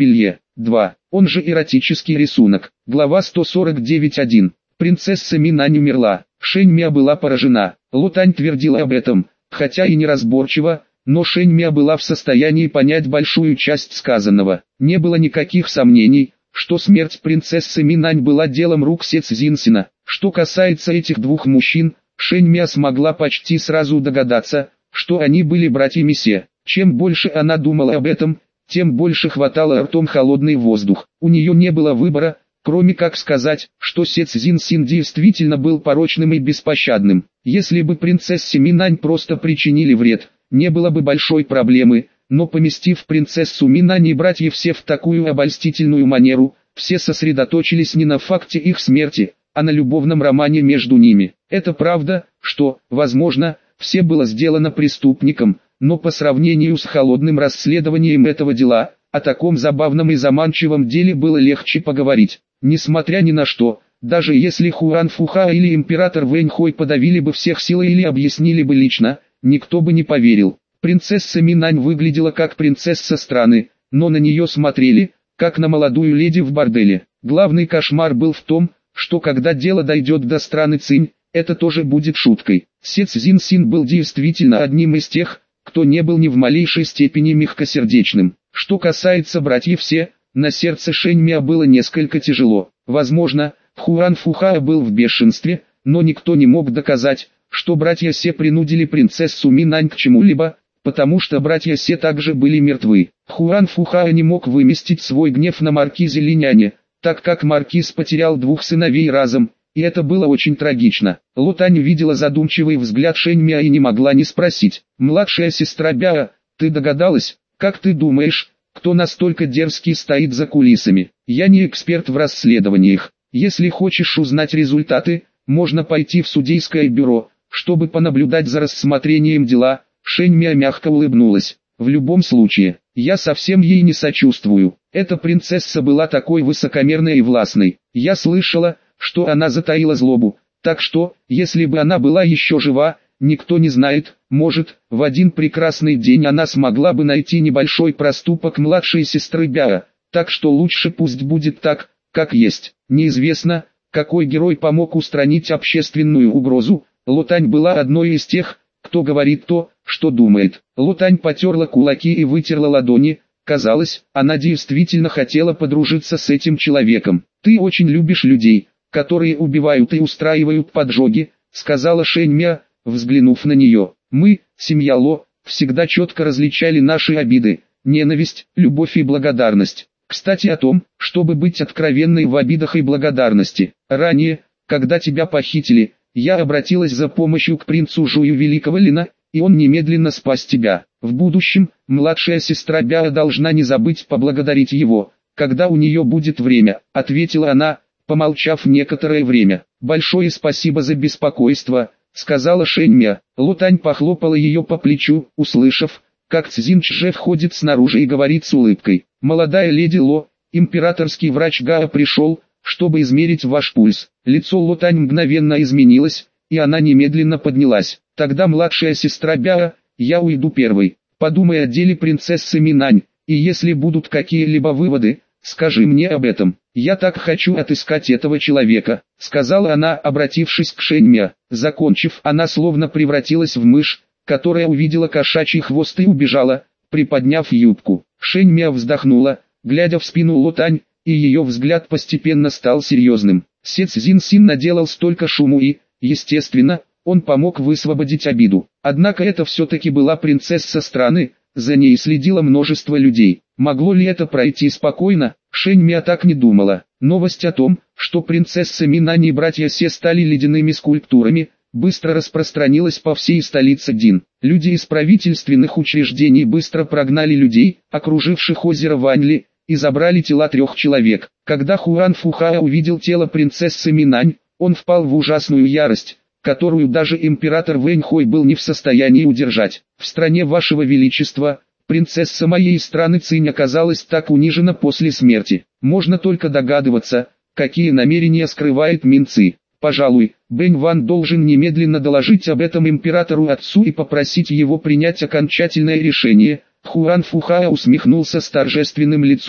два. Он же эротический рисунок. Глава сто сорок девять точка один. Принцесса Минань умерла. Шэньмя была поражена. Лотань твердила об этом, хотя и неразборчиво, но Шэньмя была в состоянии понять большую часть сказанного. Не было никаких сомнений, что смерть принцессы Минань была делом рук Се Цзиньсина. Что касается этих двух мужчин, Шэньмя смогла почти сразу догадаться, что они были братьями Се. Чем больше она думала об этом, тем больше хватало ртом холодный воздух. У нее не было выбора, кроме как сказать, что Се Цзиньсин действительно был порочным и беспощадным. Если бы принцессе Минань просто причинили вред, не было бы большой проблемы, но поместив принцессу Минань и братьев Се в такую обольстительную манеру, все сосредоточились не на факте их смерти, а на любовном романе между ними. Это правда, что, возможно, все было сделано преступником, но по сравнению с холодным расследованием этого дела, о таком забавном и заманчивом деле было легче поговорить. Несмотря ни на что, даже если Хуан Фуха или император Вэньхой подавили бы всех силой или объяснили бы лично, никто бы не поверил. Принцесса Минань выглядела как принцесса страны, но на нее смотрели, как на молодую леди в борделе. Главный кошмар был в том, что когда дело дойдет до страны Цинь, это тоже будет шуткой. Се Цзиньсин был действительно одним из тех, кто не был ни в малейшей степени мягкосердечным. Что касается братьев Се, на сердце Шэньмя было несколько тяжело. Возможно, Хуан Фуха был в бешенстве, но никто не мог доказать, что братья Се принудили принцессу Минань к чему-либо, потому что братья Се также были мертвы. Хуан Фуха не мог выместить свой гнев на маркизе Линяне, так как маркиз потерял двух сыновей разом, и это было очень трагично. Лотань видела задумчивый взгляд Шэньмя и не могла не спросить: «Младшая сестра Бяо, ты догадалась, как ты думаешь, кто настолько дерзкий стоит за кулисами?» «Я не эксперт в расследованиях. Если хочешь узнать результаты, можно пойти в судейское бюро, чтобы понаблюдать за рассмотрением дела». Шэньмя мягко улыбнулась. «В любом случае, я совсем ей не сочувствую. Эта принцесса была такой высокомерной и властной. Я слышала, что она затаила злобу, так что, если бы она была еще жива, никто не знает, может, в один прекрасный день она смогла бы найти небольшой проступок младшей сестры Бяо, так что лучше пусть будет так, как есть». Неизвестно, какой герой помог устранить общественную угрозу. Лотань была одной из тех, кто говорит то, что думает. Лотань потерла кулаки и вытерла ладони. Казалось, она действительно хотела подружиться с этим человеком. «Ты очень любишь людей, которые убивают и устраивают поджоги», — сказала Шэньмя, взглянув на нее. «Мы, семья Ло, всегда четко различали наши обиды, ненависть, любовь и благодарность. Кстати, о том, чтобы быть откровенной в обидах и благодарности. Ранее, когда тебя похитили, я обратилась за помощью к принцу Жую Великого Лина, и он немедленно спас тебя. В будущем, младшая сестра Бяо должна не забыть поблагодарить его, когда у нее будет время», — ответила она, помолчав некоторое время. «Большое спасибо за беспокойство», — сказала Шэньмя. Лотань похлопала ее по плечу, услышав, как Цзиньчже входит снаружи и говорит с улыбкой: «Молодая леди Ло, императорский врач Гао пришел, чтобы измерить ваш пульс». Лицо Лотань мгновенно изменилось, и она немедленно поднялась. «Тогда, младшая сестра Бяо, я уйду первой. Подумай о деле принцессы Минань, и если будут какие-либо выводы, скажи мне об этом. Я так хочу отыскать этого человека», — сказала она, обратившись к Шэньмя. Закончив, она словно превратилась в мышь, которая увидела кошачий хвост и убежала, приподняв юбку. Шэньмя вздохнула, глядя в спину Лотань, и ее взгляд постепенно стал серьезным. Се Цзиньсин наделал столько шуму и, естественно, он помог высвободить обиду. Однако это все-таки была принцесса страны, за ней следило множество людей. Могло ли это пройти спокойно? Шэньмя так не думала. Новость о том, что принцесса Минань и братья Се стали ледяными скульптурами, быстро распространилась по всей столице Дин. Люди из правительственных учреждений быстро прогнали людей, окруживших озеро Ваньли, и забрали тела трех человек. Когда Хуан Фуха увидел тело принцессы Минань, он впал в ужасную ярость, которую даже император Вэньхой был не в состоянии удержать. «В стране вашего величества, принцесса моей страны Цинь оказалась так унижена после смерти. Можно только догадываться, какие намерения скрывает Мин Ци. Пожалуй, Бэнь Ван должен немедленно доложить об этом императору отцу и попросить его принять окончательное решение». Хуан Фуха усмехнулся с торжественным лицом.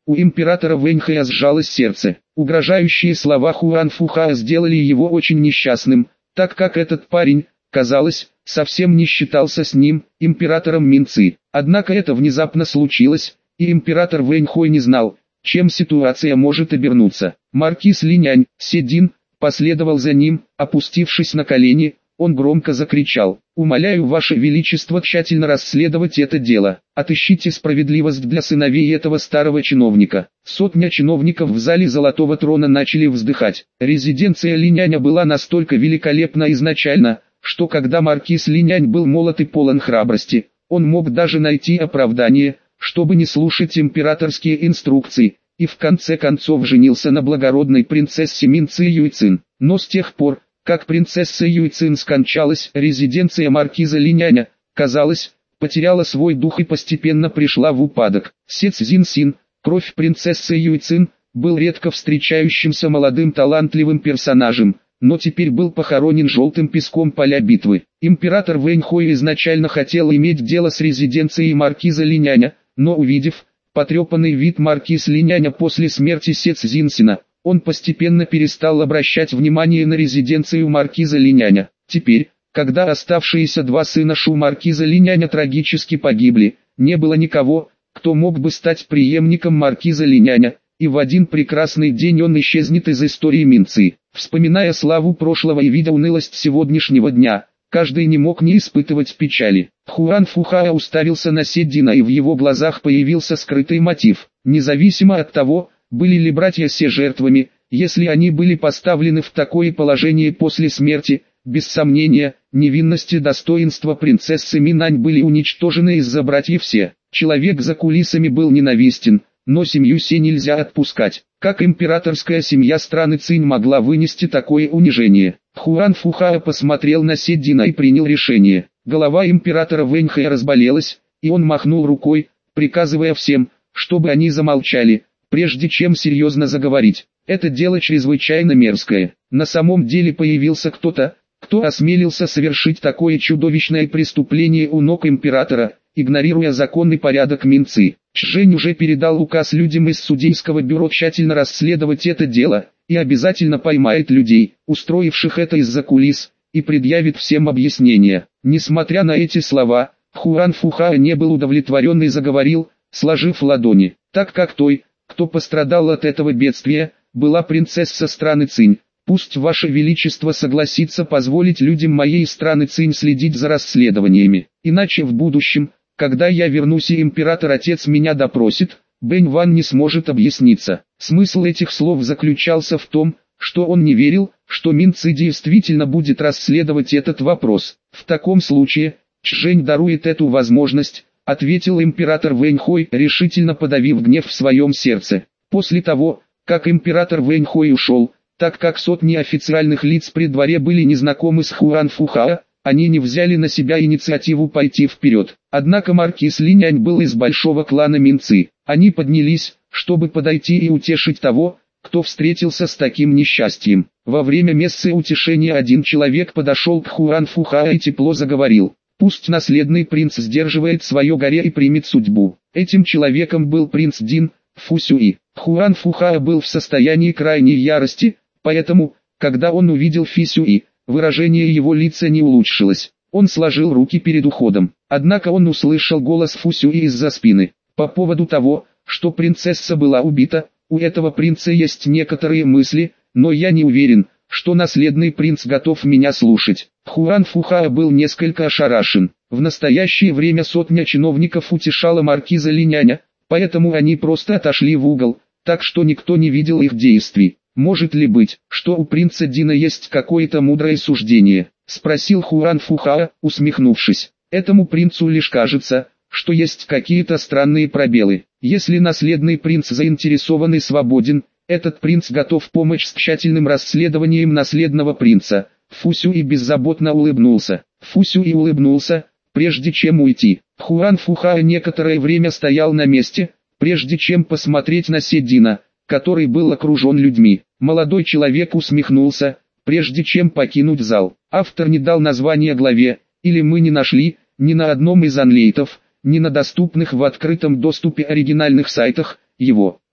У императора Вэньхая сжалось сердце. Угрожающие слова Хуан Фухая сделали его очень несчастным, так как этот парень, казалось, совсем не считался с ним, императором Минцы. Однако это внезапно случилось, и император Вэньхой не знал, чем ситуация может обернуться. Маркиз Линянь, Седин, последовал за ним, опустившись на колени, он громко закричал: «Умоляю, Ваше Величество, тщательно расследовать это дело, отыщите справедливость для сыновей этого старого чиновника». Сотня чиновников в зале Золотого Трона начали вздыхать. Резиденция Линяня была настолько великолепна изначально, что когда маркиз Линянь был молод и полон храбрости, он мог даже найти оправдание, чтобы не слушать императорские инструкции, и в конце концов женился на благородной принцессе Минцы Юйцин. Но с тех пор, как принцесса Юйцин скончалась, резиденция маркиза Линяня, казалось, потеряла свой дух и постепенно пришла в упадок. Се Цзиньсин, кровь принцессы Юйцин, был редко встречающимся молодым талантливым персонажем, но теперь был похоронен желтым песком поля битвы. Император Вэньхой изначально хотел иметь дело с резиденцией маркиза Линяня, но увидев потрепанный вид маркиз Линяня после смерти Се Цзиньсина, он постепенно перестал обращать внимание на резиденцию маркиза Линяня. Теперь, когда оставшиеся два сына Шу маркиза Линяня трагически погибли, не было никого, кто мог бы стать преемником маркиза Линяня, и в один прекрасный день он исчезнет из истории Минцы. Вспоминая славу прошлого и видя унылость сегодняшнего дня, каждый не мог не испытывать печали. Хуан Фухая уставился на Седина, и в его глазах появился скрытый мотив. Независимо от того, были ли братья Се жертвами, если они были поставлены в такое положение после смерти, без сомнения, невинность и достоинство принцессы Минань были уничтожены из-за братьев Се. Человек за кулисами был ненавистен, но семью Се нельзя отпускать. Как императорская семья страны Цинь могла вынести такое унижение? Хуан Фухая посмотрел на Седина и принял решение. Голова императора Вэньхая разболелась, и он махнул рукой, приказывая всем, чтобы они замолчали, прежде чем серьезно заговорить. Это дело чрезвычайно мерзкое. На самом деле появился кто-то, кто осмелился совершить такое чудовищное преступление у ног императора, игнорируя законный порядок Минцы. Чжэнь уже передал указ людям из судейского бюро тщательно расследовать это дело, и обязательно поймает людей, устроивших это из-за кулис, и предъявит всем объяснения. Несмотря на эти слова, Хуан Фухая не был удовлетворен и заговорил, сложив ладони, так как той, кто пострадал от этого бедствия, была принцесса страны Цинь. Пусть Ваше Величество согласится позволить людям моей страны Цинь следить за расследованиями, иначе в будущем, когда я вернусь и император-отец меня допросит, Бэнь Ван не сможет объясниться. Смысл этих слов заключался в том, что он не верил, что Минцы действительно будет расследовать этот вопрос. В таком случае, Чжэнь дарует эту возможность, ответил император Вэньхой, решительно подавив гнев в своем сердце. После того, как император Вэньхой ушел, так как сотни официальных лиц при дворе были незнакомы с Хуан Фухая, они не взяли на себя инициативу пойти вперед. Однако маркиз Линянь был из большого клана Минцы. Они поднялись, чтобы подойти и утешить того, кто встретился с таким несчастьем. Во время мессы утешения один человек подошел к Хуан Фухая и тепло заговорил. Пусть наследный принц сдерживает свое горе и примет судьбу. Этим человеком был принц Дин Фусюи. Хуан Фухая был в состоянии крайней ярости, поэтому, когда он увидел Фисюи, выражение его лица не улучшилось. Он сложил руки перед уходом. Однако он услышал голос Фусюи из-за спины. По поводу того, что принцесса была убита, у этого принца есть некоторые мысли, но я не уверен, что наследный принц готов меня слушать. Хуан Фухая был несколько ошарашен. В настоящее время сотня чиновников утешала маркиза Линяня, поэтому они просто отошли в угол, так что никто не видел их действий. «Может ли быть, что у принца Дина есть какое-то мудрое суждение?» — спросил Хуан Фухая, усмехнувшись. «Этому принцу лишь кажется, что есть какие-то странные пробелы. Если наследный принц заинтересован и свободен, этот принц готов помочь с тщательным расследованием наследного принца». Фусюи беззаботно улыбнулся. Фусюи улыбнулся, прежде чем уйти. Хуан Фухая некоторое время стоял на месте, прежде чем посмотреть на Седина, который был окружен людьми. Молодой человек усмехнулся, прежде чем покинуть зал. Автор не дал названия главе, или мы не нашли, ни на одном из анлейтов, ни на доступных в открытом доступе оригинальных сайтах, его.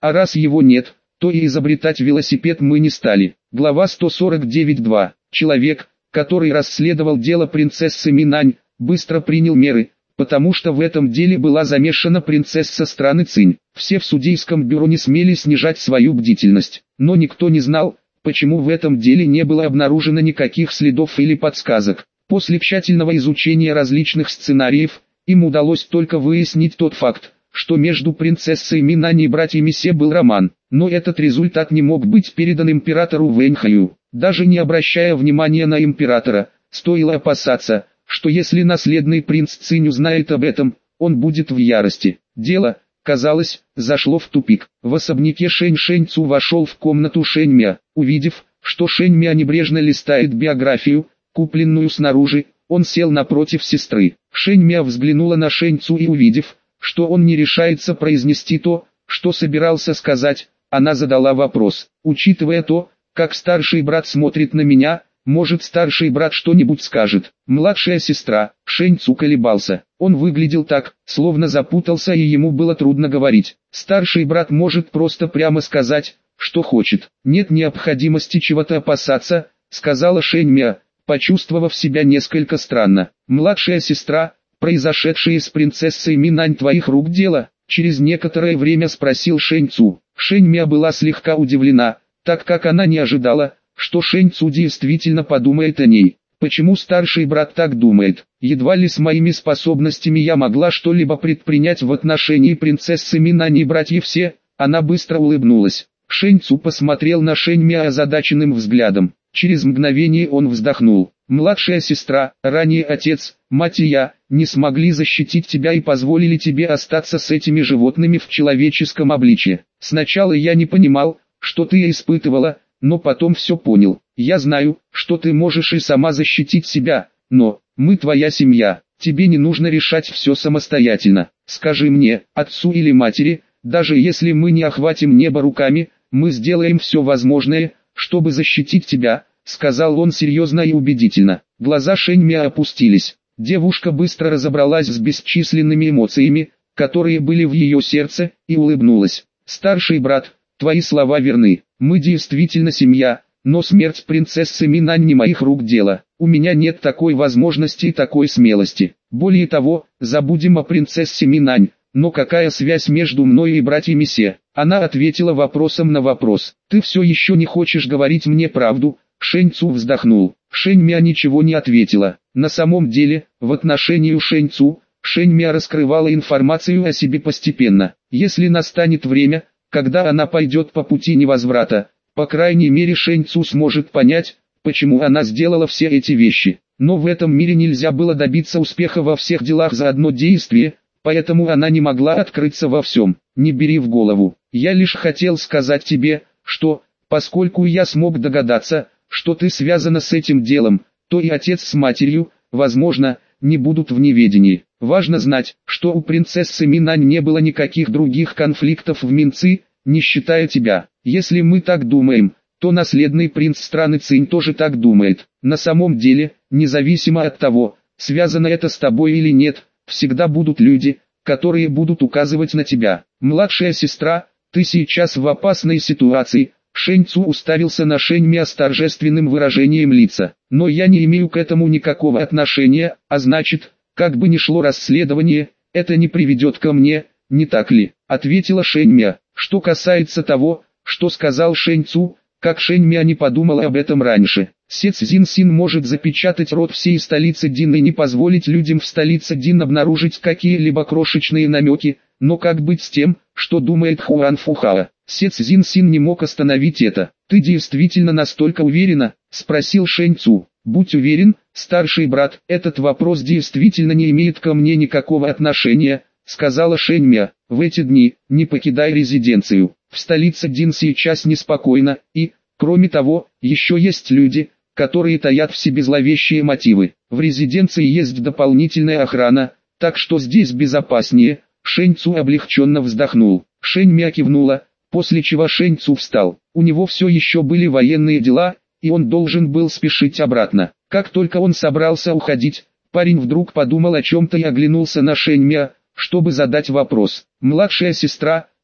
А раз его нет, то и изобретать велосипед мы не стали. Глава сто сорок девять точка два. Человек, который расследовал дело принцессы Минань, быстро принял меры, потому что в этом деле была замешана принцесса страны Цинь. Все в судейском бюро не смели снижать свою бдительность, но никто не знал, почему в этом деле не было обнаружено никаких следов или подсказок. После тщательного изучения различных сценариев, им удалось только выяснить тот факт, что между принцессой Минань и братьями Се был роман, но этот результат не мог быть передан императору Вэньхаю. Даже не обращая внимания на императора, стоило опасаться, что если наследный принц Цинь узнает об этом, он будет в ярости. Дело, казалось, зашло в тупик. В особняке Шэнь Шэньцу вошел в комнату Шэньмя. Увидев, что Шэньмя небрежно листает биографию, купленную снаружи, он сел напротив сестры. Шэньмя взглянула на Шэньцу и, увидев, что он не решается произнести то, что собирался сказать, она задала вопрос. Учитывая то, как старший брат смотрит на меня, может старший брат что-нибудь скажет. Младшая сестра, Шэньцу колебался. Он выглядел так, словно запутался и ему было трудно говорить. Старший брат может просто прямо сказать, что хочет. Нет необходимости чего-то опасаться, сказала Шэньмя, почувствовав себя несколько странно. Младшая сестра, произошедшее с принцессой Минань твоих рук дело? Через некоторое время спросил Шэньцу. Шэньмя была слегка удивлена, так как она не ожидала, что Шэньцу действительно подумает о ней. Почему старший брат так думает? Едва ли с моими способностями я могла что-либо предпринять в отношении принцессы Минань и братьев Се. Она быстро улыбнулась. Шэньцу посмотрел на Шэньмя озадаченным взглядом. Через мгновение он вздохнул. Младшая сестра, ранее отец, мать и я, не смогли защитить тебя и позволили тебе остаться с этими животными в человеческом обличье. Сначала я не понимал, что ты испытывала, но потом все понял. Я знаю, что ты можешь и сама защитить себя, но мы твоя семья, тебе не нужно решать все самостоятельно. Скажи мне, отцу или матери, даже если мы не охватим небо руками, мы сделаем все возможное, чтобы защитить тебя, сказал он серьезно и убедительно. Глаза Шэньмя опустились. Девушка быстро разобралась с бесчисленными эмоциями, которые были в ее сердце, и улыбнулась. Старший брат, твои слова верны. Мы действительно семья, но смерть принцессы Минань не моих рук дело. У меня нет такой возможности и такой смелости. Более того, забудем о принцессе Минань. Но какая связь между мной и братьями Се? Она ответила вопросом на вопрос. Ты все еще не хочешь говорить мне правду? Шэньцу вздохнул. Шэньмя ничего не ответила. На самом деле, в отношении Шэньцу, Шэньмя раскрывала информацию о себе постепенно. Если настанет время, когда она пойдет по пути невозврата, по крайней мере Шэньцу сможет понять, почему она сделала все эти вещи. Но в этом мире нельзя было добиться успеха во всех делах за одно действие, поэтому она не могла открыться во всем. Не бери в голову. Я лишь хотел сказать тебе, что, поскольку я смог догадаться, что ты связана с этим делом, то и отец с матерью, возможно, не будут в неведении. Важно знать, что у принцессы Минань не было никаких других конфликтов в Минци, не считая тебя. Если мы так думаем, то наследный принц страны Цинь тоже так думает. На самом деле, независимо от того, связано это с тобой или нет, всегда будут люди, которые будут указывать на тебя. Младшая сестра, ты сейчас в опасной ситуации. Шэньцу уставился на Шэньмя с торжественным выражением лица. Но я не имею к этому никакого отношения, а значит, как бы ни шло расследование, это не приведет ко мне, не так ли? Ответила Шэньмя. Что касается того, что сказал Шэньцу, как Шэньмя не подумала об этом раньше. Се Цзиньсин может запечатать рот всей столицы Дин и не позволить людям в столице Дин обнаружить какие-либо крошечные намеки, но как быть с тем, что думает Хуан Фухао? Се Цзиньсин не мог остановить это. «Ты действительно настолько уверена?» – спросил Шэньцу. «Будь уверен, старший брат, этот вопрос действительно не имеет ко мне никакого отношения», – сказала Шэньмя. «В эти дни, не покидай резиденцию. В столице Дин сейчас неспокойно, и, кроме того, еще есть люди, которые таят в себе зловещие мотивы. В резиденции есть дополнительная охрана, так что здесь безопаснее». Шэньцу облегченно вздохнул. Шэньмя кивнула, после чего Шэньцу встал. У него все еще были военные дела, и он должен был спешить обратно. Как только он собрался уходить, парень вдруг подумал о чем-то и оглянулся на Шэньмя, чтобы задать вопрос. «Младшая сестра,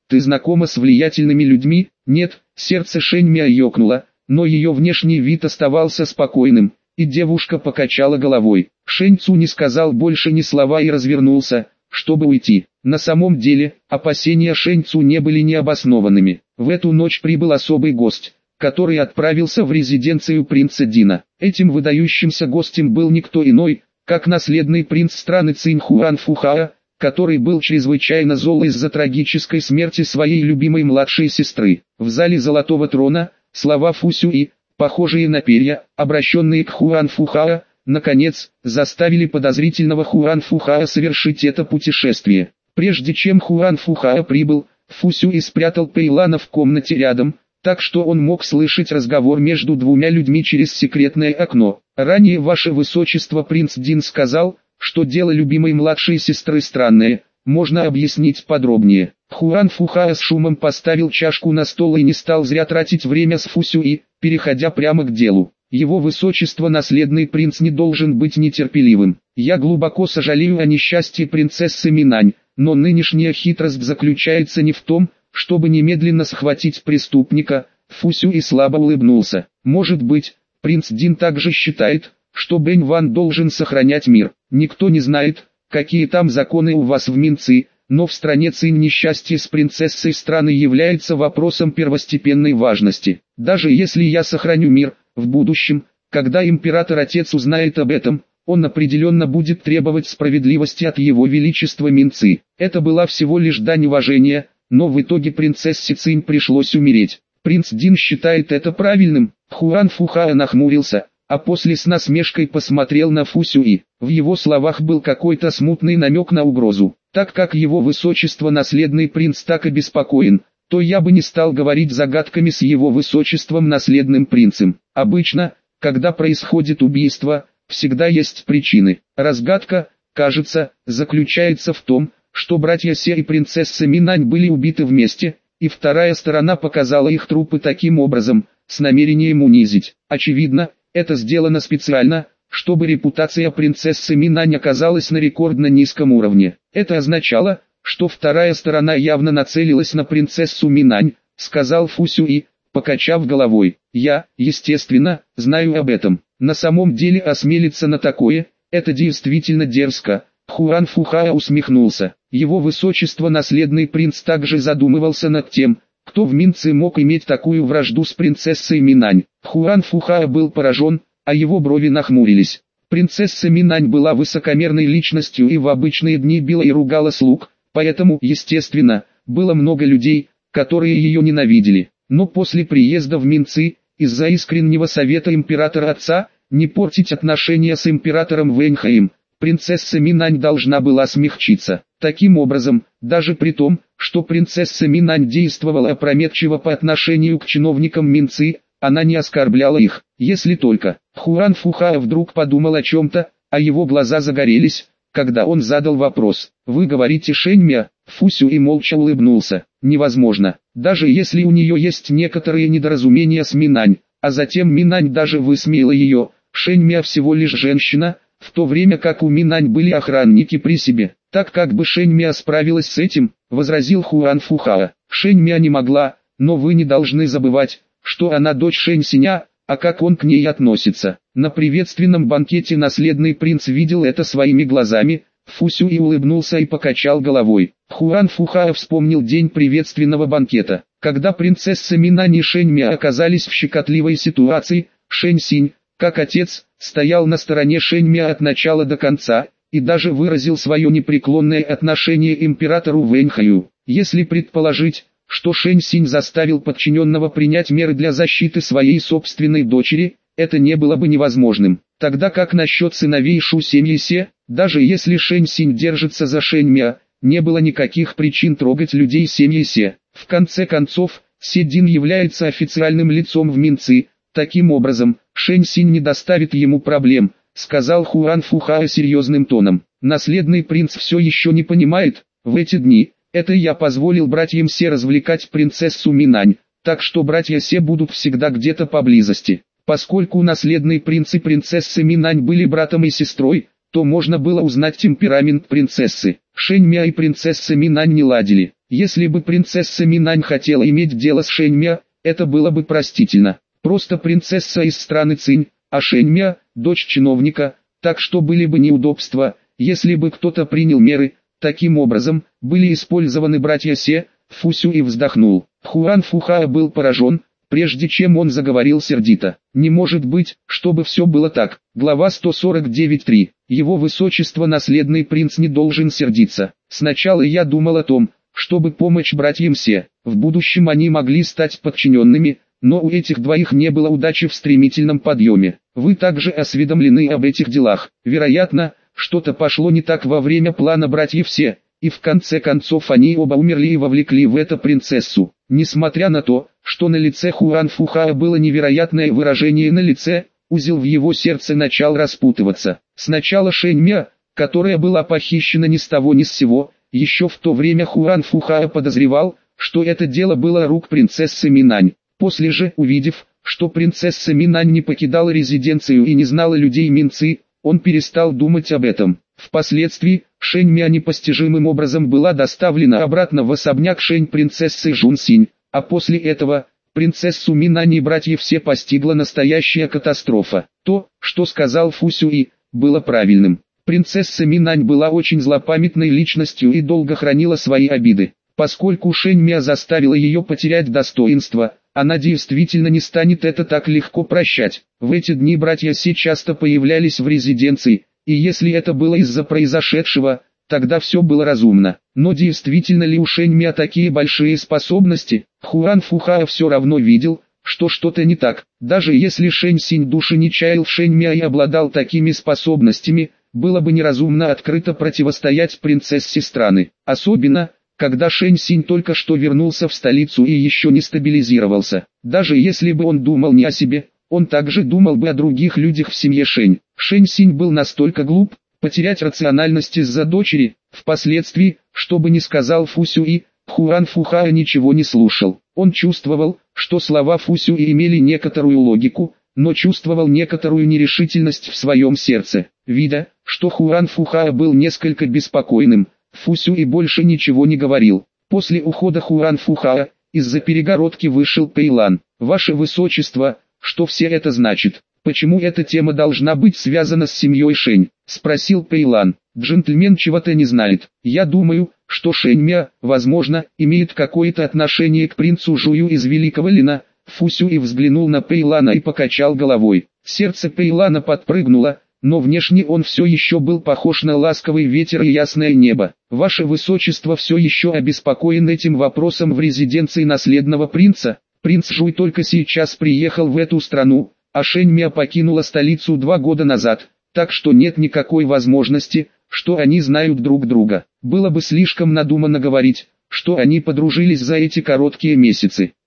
ты знакома с влиятельными людьми? Нет, сердце Шэньмя ёкнуло, но ее внешний вид оставался спокойным, и девушка покачала головой. Шэнь Цу не сказал больше ни слова и развернулся, чтобы уйти. На самом деле, опасения Шэнь Цу не были необоснованными. В эту ночь прибыл особый гость, который отправился в резиденцию принца Дина. Этим выдающимся гостем был никто иной, как наследный принц страны Циньхуан Фухаа, который был чрезвычайно зол из-за трагической смерти своей любимой младшей сестры. В зале Золотого Трона, слова Фу Сюи, похожие на перья, обращенные к Хуан Фухаа, наконец, заставили подозрительного Хуан Фухаа совершить это путешествие. Прежде чем Хуан Фухаа прибыл, Фу Сюи спрятал Пэйлана в комнате рядом, так что он мог слышать разговор между двумя людьми через секретное окно. Ранее ваше высочество принц Дин сказал, что дело любимой младшей сестры странное, можно объяснить подробнее. Хуан Фухаа с шумом поставил чашку на стол и не стал зря тратить время с Фу Сюи, переходя прямо к делу. Его высочество наследный принц не должен быть нетерпеливым. Я глубоко сожалею о несчастье принцессы Минань, но нынешняя хитрость заключается не в том, чтобы немедленно схватить преступника. Фу Сюи слабо улыбнулся. Может быть, принц Дин также считает, что Бэнь Ван должен сохранять мир. Никто не знает, какие там законы у вас в Минци, но в стране Цинь несчастье с принцессой страны является вопросом первостепенной важности. Даже если я сохраню мир, в будущем, когда император-отец узнает об этом, он определенно будет требовать справедливости от его величества Минци. Это была всего лишь дань уважения, но в итоге принцессе Цинь пришлось умереть. Принц Дин считает это правильным. Хуан Фухаа нахмурился, а после с насмешкой посмотрел на Фу Сюи. В его словах был какой-то смутный намек на угрозу. Так как его высочество наследный принц так обеспокоен, то я бы не стал говорить загадками с его высочеством наследным принцем. Обычно, когда происходит убийство, всегда есть причины. Разгадка, кажется, заключается в том, что братья Се и принцесса Минань были убиты вместе, и вторая сторона показала их трупы таким образом, с намерением унизить. Очевидно, это сделано специально, чтобы репутация принцессы Минань оказалась на рекордно низком уровне. Это означало, что вторая сторона явно нацелилась на принцессу Минань, сказал Фу Сюи, покачав головой. Я, естественно, знаю об этом. На самом деле осмелиться на такое, это действительно дерзко. Хуан Фухаа усмехнулся. Его высочество наследный принц также задумывался над тем, кто в Минци мог иметь такую вражду с принцессой Минань. Хуан Фухаа был поражен, а его брови нахмурились. Принцесса Минань была высокомерной личностью и в обычные дни била и ругала слуг, поэтому, естественно, было много людей, которые ее ненавидели. Но после приезда в Минци, из-за искреннего совета императора отца, не портить отношения с императором Вэньхаем, принцесса Минань должна была смягчиться. Таким образом, даже при том, что принцесса Минань действовала опрометчиво по отношению к чиновникам Минци, она не оскорбляла их, если только. Хуан Фухаа вдруг подумал о чем-то, а его глаза загорелись, когда он задал вопрос. «Вы говорите Шэньмя?» Фу Сюи молча улыбнулся. «Невозможно, даже если у нее есть некоторые недоразумения с Минань, а затем Минань даже высмеяла ее, Шэньмя всего лишь женщина, в то время как у Минань были охранники при себе. Так как бы Шэньмя справилась с этим», — возразил Хуан Фухаа. «Шэньмя не могла, но вы не должны забывать, что она дочь Шэнь Синя, а как он к ней относится». На приветственном банкете наследный принц видел это своими глазами. Фу Сюи улыбнулся и покачал головой. Хуан Фухаа вспомнил день приветственного банкета. Когда принцесса Минань и Шэньмя оказались в щекотливой ситуации, Шэнь Синь, как отец, стоял на стороне Шэньмя от начала до конца, и даже выразил свое непреклонное отношение императору Вэньхаю. Если предположить, что Шэнь Синь заставил подчиненного принять меры для защиты своей собственной дочери, это не было бы невозможным. Тогда как насчет сыновей Шу семьи Се, даже если Шэнь Синь держится за Шэньмя, не было никаких причин трогать людей семьи Се. В конце концов, Се Дин является официальным лицом в Минци, таким образом, Шэнь Синь не доставит ему проблем, сказал Хуан Фухаа серьезным тоном. Наследный принц все еще не понимает, в эти дни, это я позволил братьям Се развлекать принцессу Минань, так что братья Се будут всегда где-то поблизости. Поскольку наследный принц и принцесса Минань были братом и сестрой, то можно было узнать темперамент принцессы. Шэньмя и принцесса Минань не ладили. Если бы принцесса Минань хотела иметь дело с Шэньмя, это было бы простительно. Просто принцесса из страны Цинь, а Шэньмя – дочь чиновника, так что были бы неудобства, если бы кто-то принял меры. Таким образом, были использованы братья Се. Фусюй вздохнул. Хуан Фухао был поражен, прежде чем он заговорил сердито. Не может быть, чтобы все было так. Глава сто сорок девять три. Его высочество наследный принц не должен сердиться. Сначала я думал о том, чтобы помочь братьям Се. В будущем они могли стать подчиненными, но у этих двоих не было удачи в стремительном подъеме. Вы также осведомлены об этих делах. Вероятно, что-то пошло не так во время плана братьев Се, и в конце концов они оба умерли и вовлекли в это принцессу. Несмотря на то, что на лице Хуан Фухао было невероятное выражение на лице, узел в его сердце начал распутываться. Сначала Шэньмя, которая была похищена ни с того ни с сего, еще в то время Хуан Фухао подозревал, что это дело было рук принцессы Минань. После же, увидев, что принцесса Минань не покидала резиденцию и не знала людей Минцы, он перестал думать об этом. Впоследствии, Шэньмя непостижимым образом была доставлена обратно в особняк Шэнь принцессы Жунсинь, а после этого, принцессу Минань и братьев Се постигла настоящая катастрофа. То, что сказал Фусюй, было правильным. Принцесса Минань была очень злопамятной личностью и долго хранила свои обиды. Поскольку Шэньмя заставила ее потерять достоинство, она действительно не станет это так легко прощать. В эти дни братья Се часто появлялись в резиденции, и если это было из-за произошедшего, тогда все было разумно. Но действительно ли у Шэньмя такие большие способности? Хуан Фухао все равно видел, что что-то не так. Даже если Шэнь Синь души не чаял в Шэньмя и обладал такими способностями, было бы неразумно открыто противостоять принцессе страны. Особенно, когда Шэнь Синь только что вернулся в столицу и еще не стабилизировался. Даже если бы он думал не о себе, он также думал бы о других людях в семье Шэнь. Шэнь Синь был настолько глуп, потерять рациональность из-за дочери. Впоследствии, что бы ни сказал Фусюй, Хуан Фухао ничего не слушал. Он чувствовал, что слова Фусюй имели некоторую логику, но чувствовал некоторую нерешительность в своем сердце. Видя, что Хуан Фухао был несколько беспокойным, Фусюй больше ничего не говорил. После ухода Хуан Фухао, из-за перегородки вышел Пэйлан. «Ваше Высочество, что все это значит? Почему эта тема должна быть связана с семьей Шэнь?» — спросил Пэйлан. «Джентльмен чего-то не знает. Я думаю, что Шэньмя, возможно, имеет какое-то отношение к принцу Жую из Великого Лина». Фусюй взглянул на Пэйлана и покачал головой. Сердце Пэйлана подпрыгнуло, но внешне он все еще был похож на ласковый ветер и ясное небо. «Ваше Высочество все еще обеспокоен этим вопросом в резиденции наследного принца? Принц Жуй только сейчас приехал в эту страну, а Шэньмя покинула столицу два года назад, так что нет никакой возможности, что они знают друг друга. Было бы слишком надуманно говорить, что они подружились за эти короткие месяцы.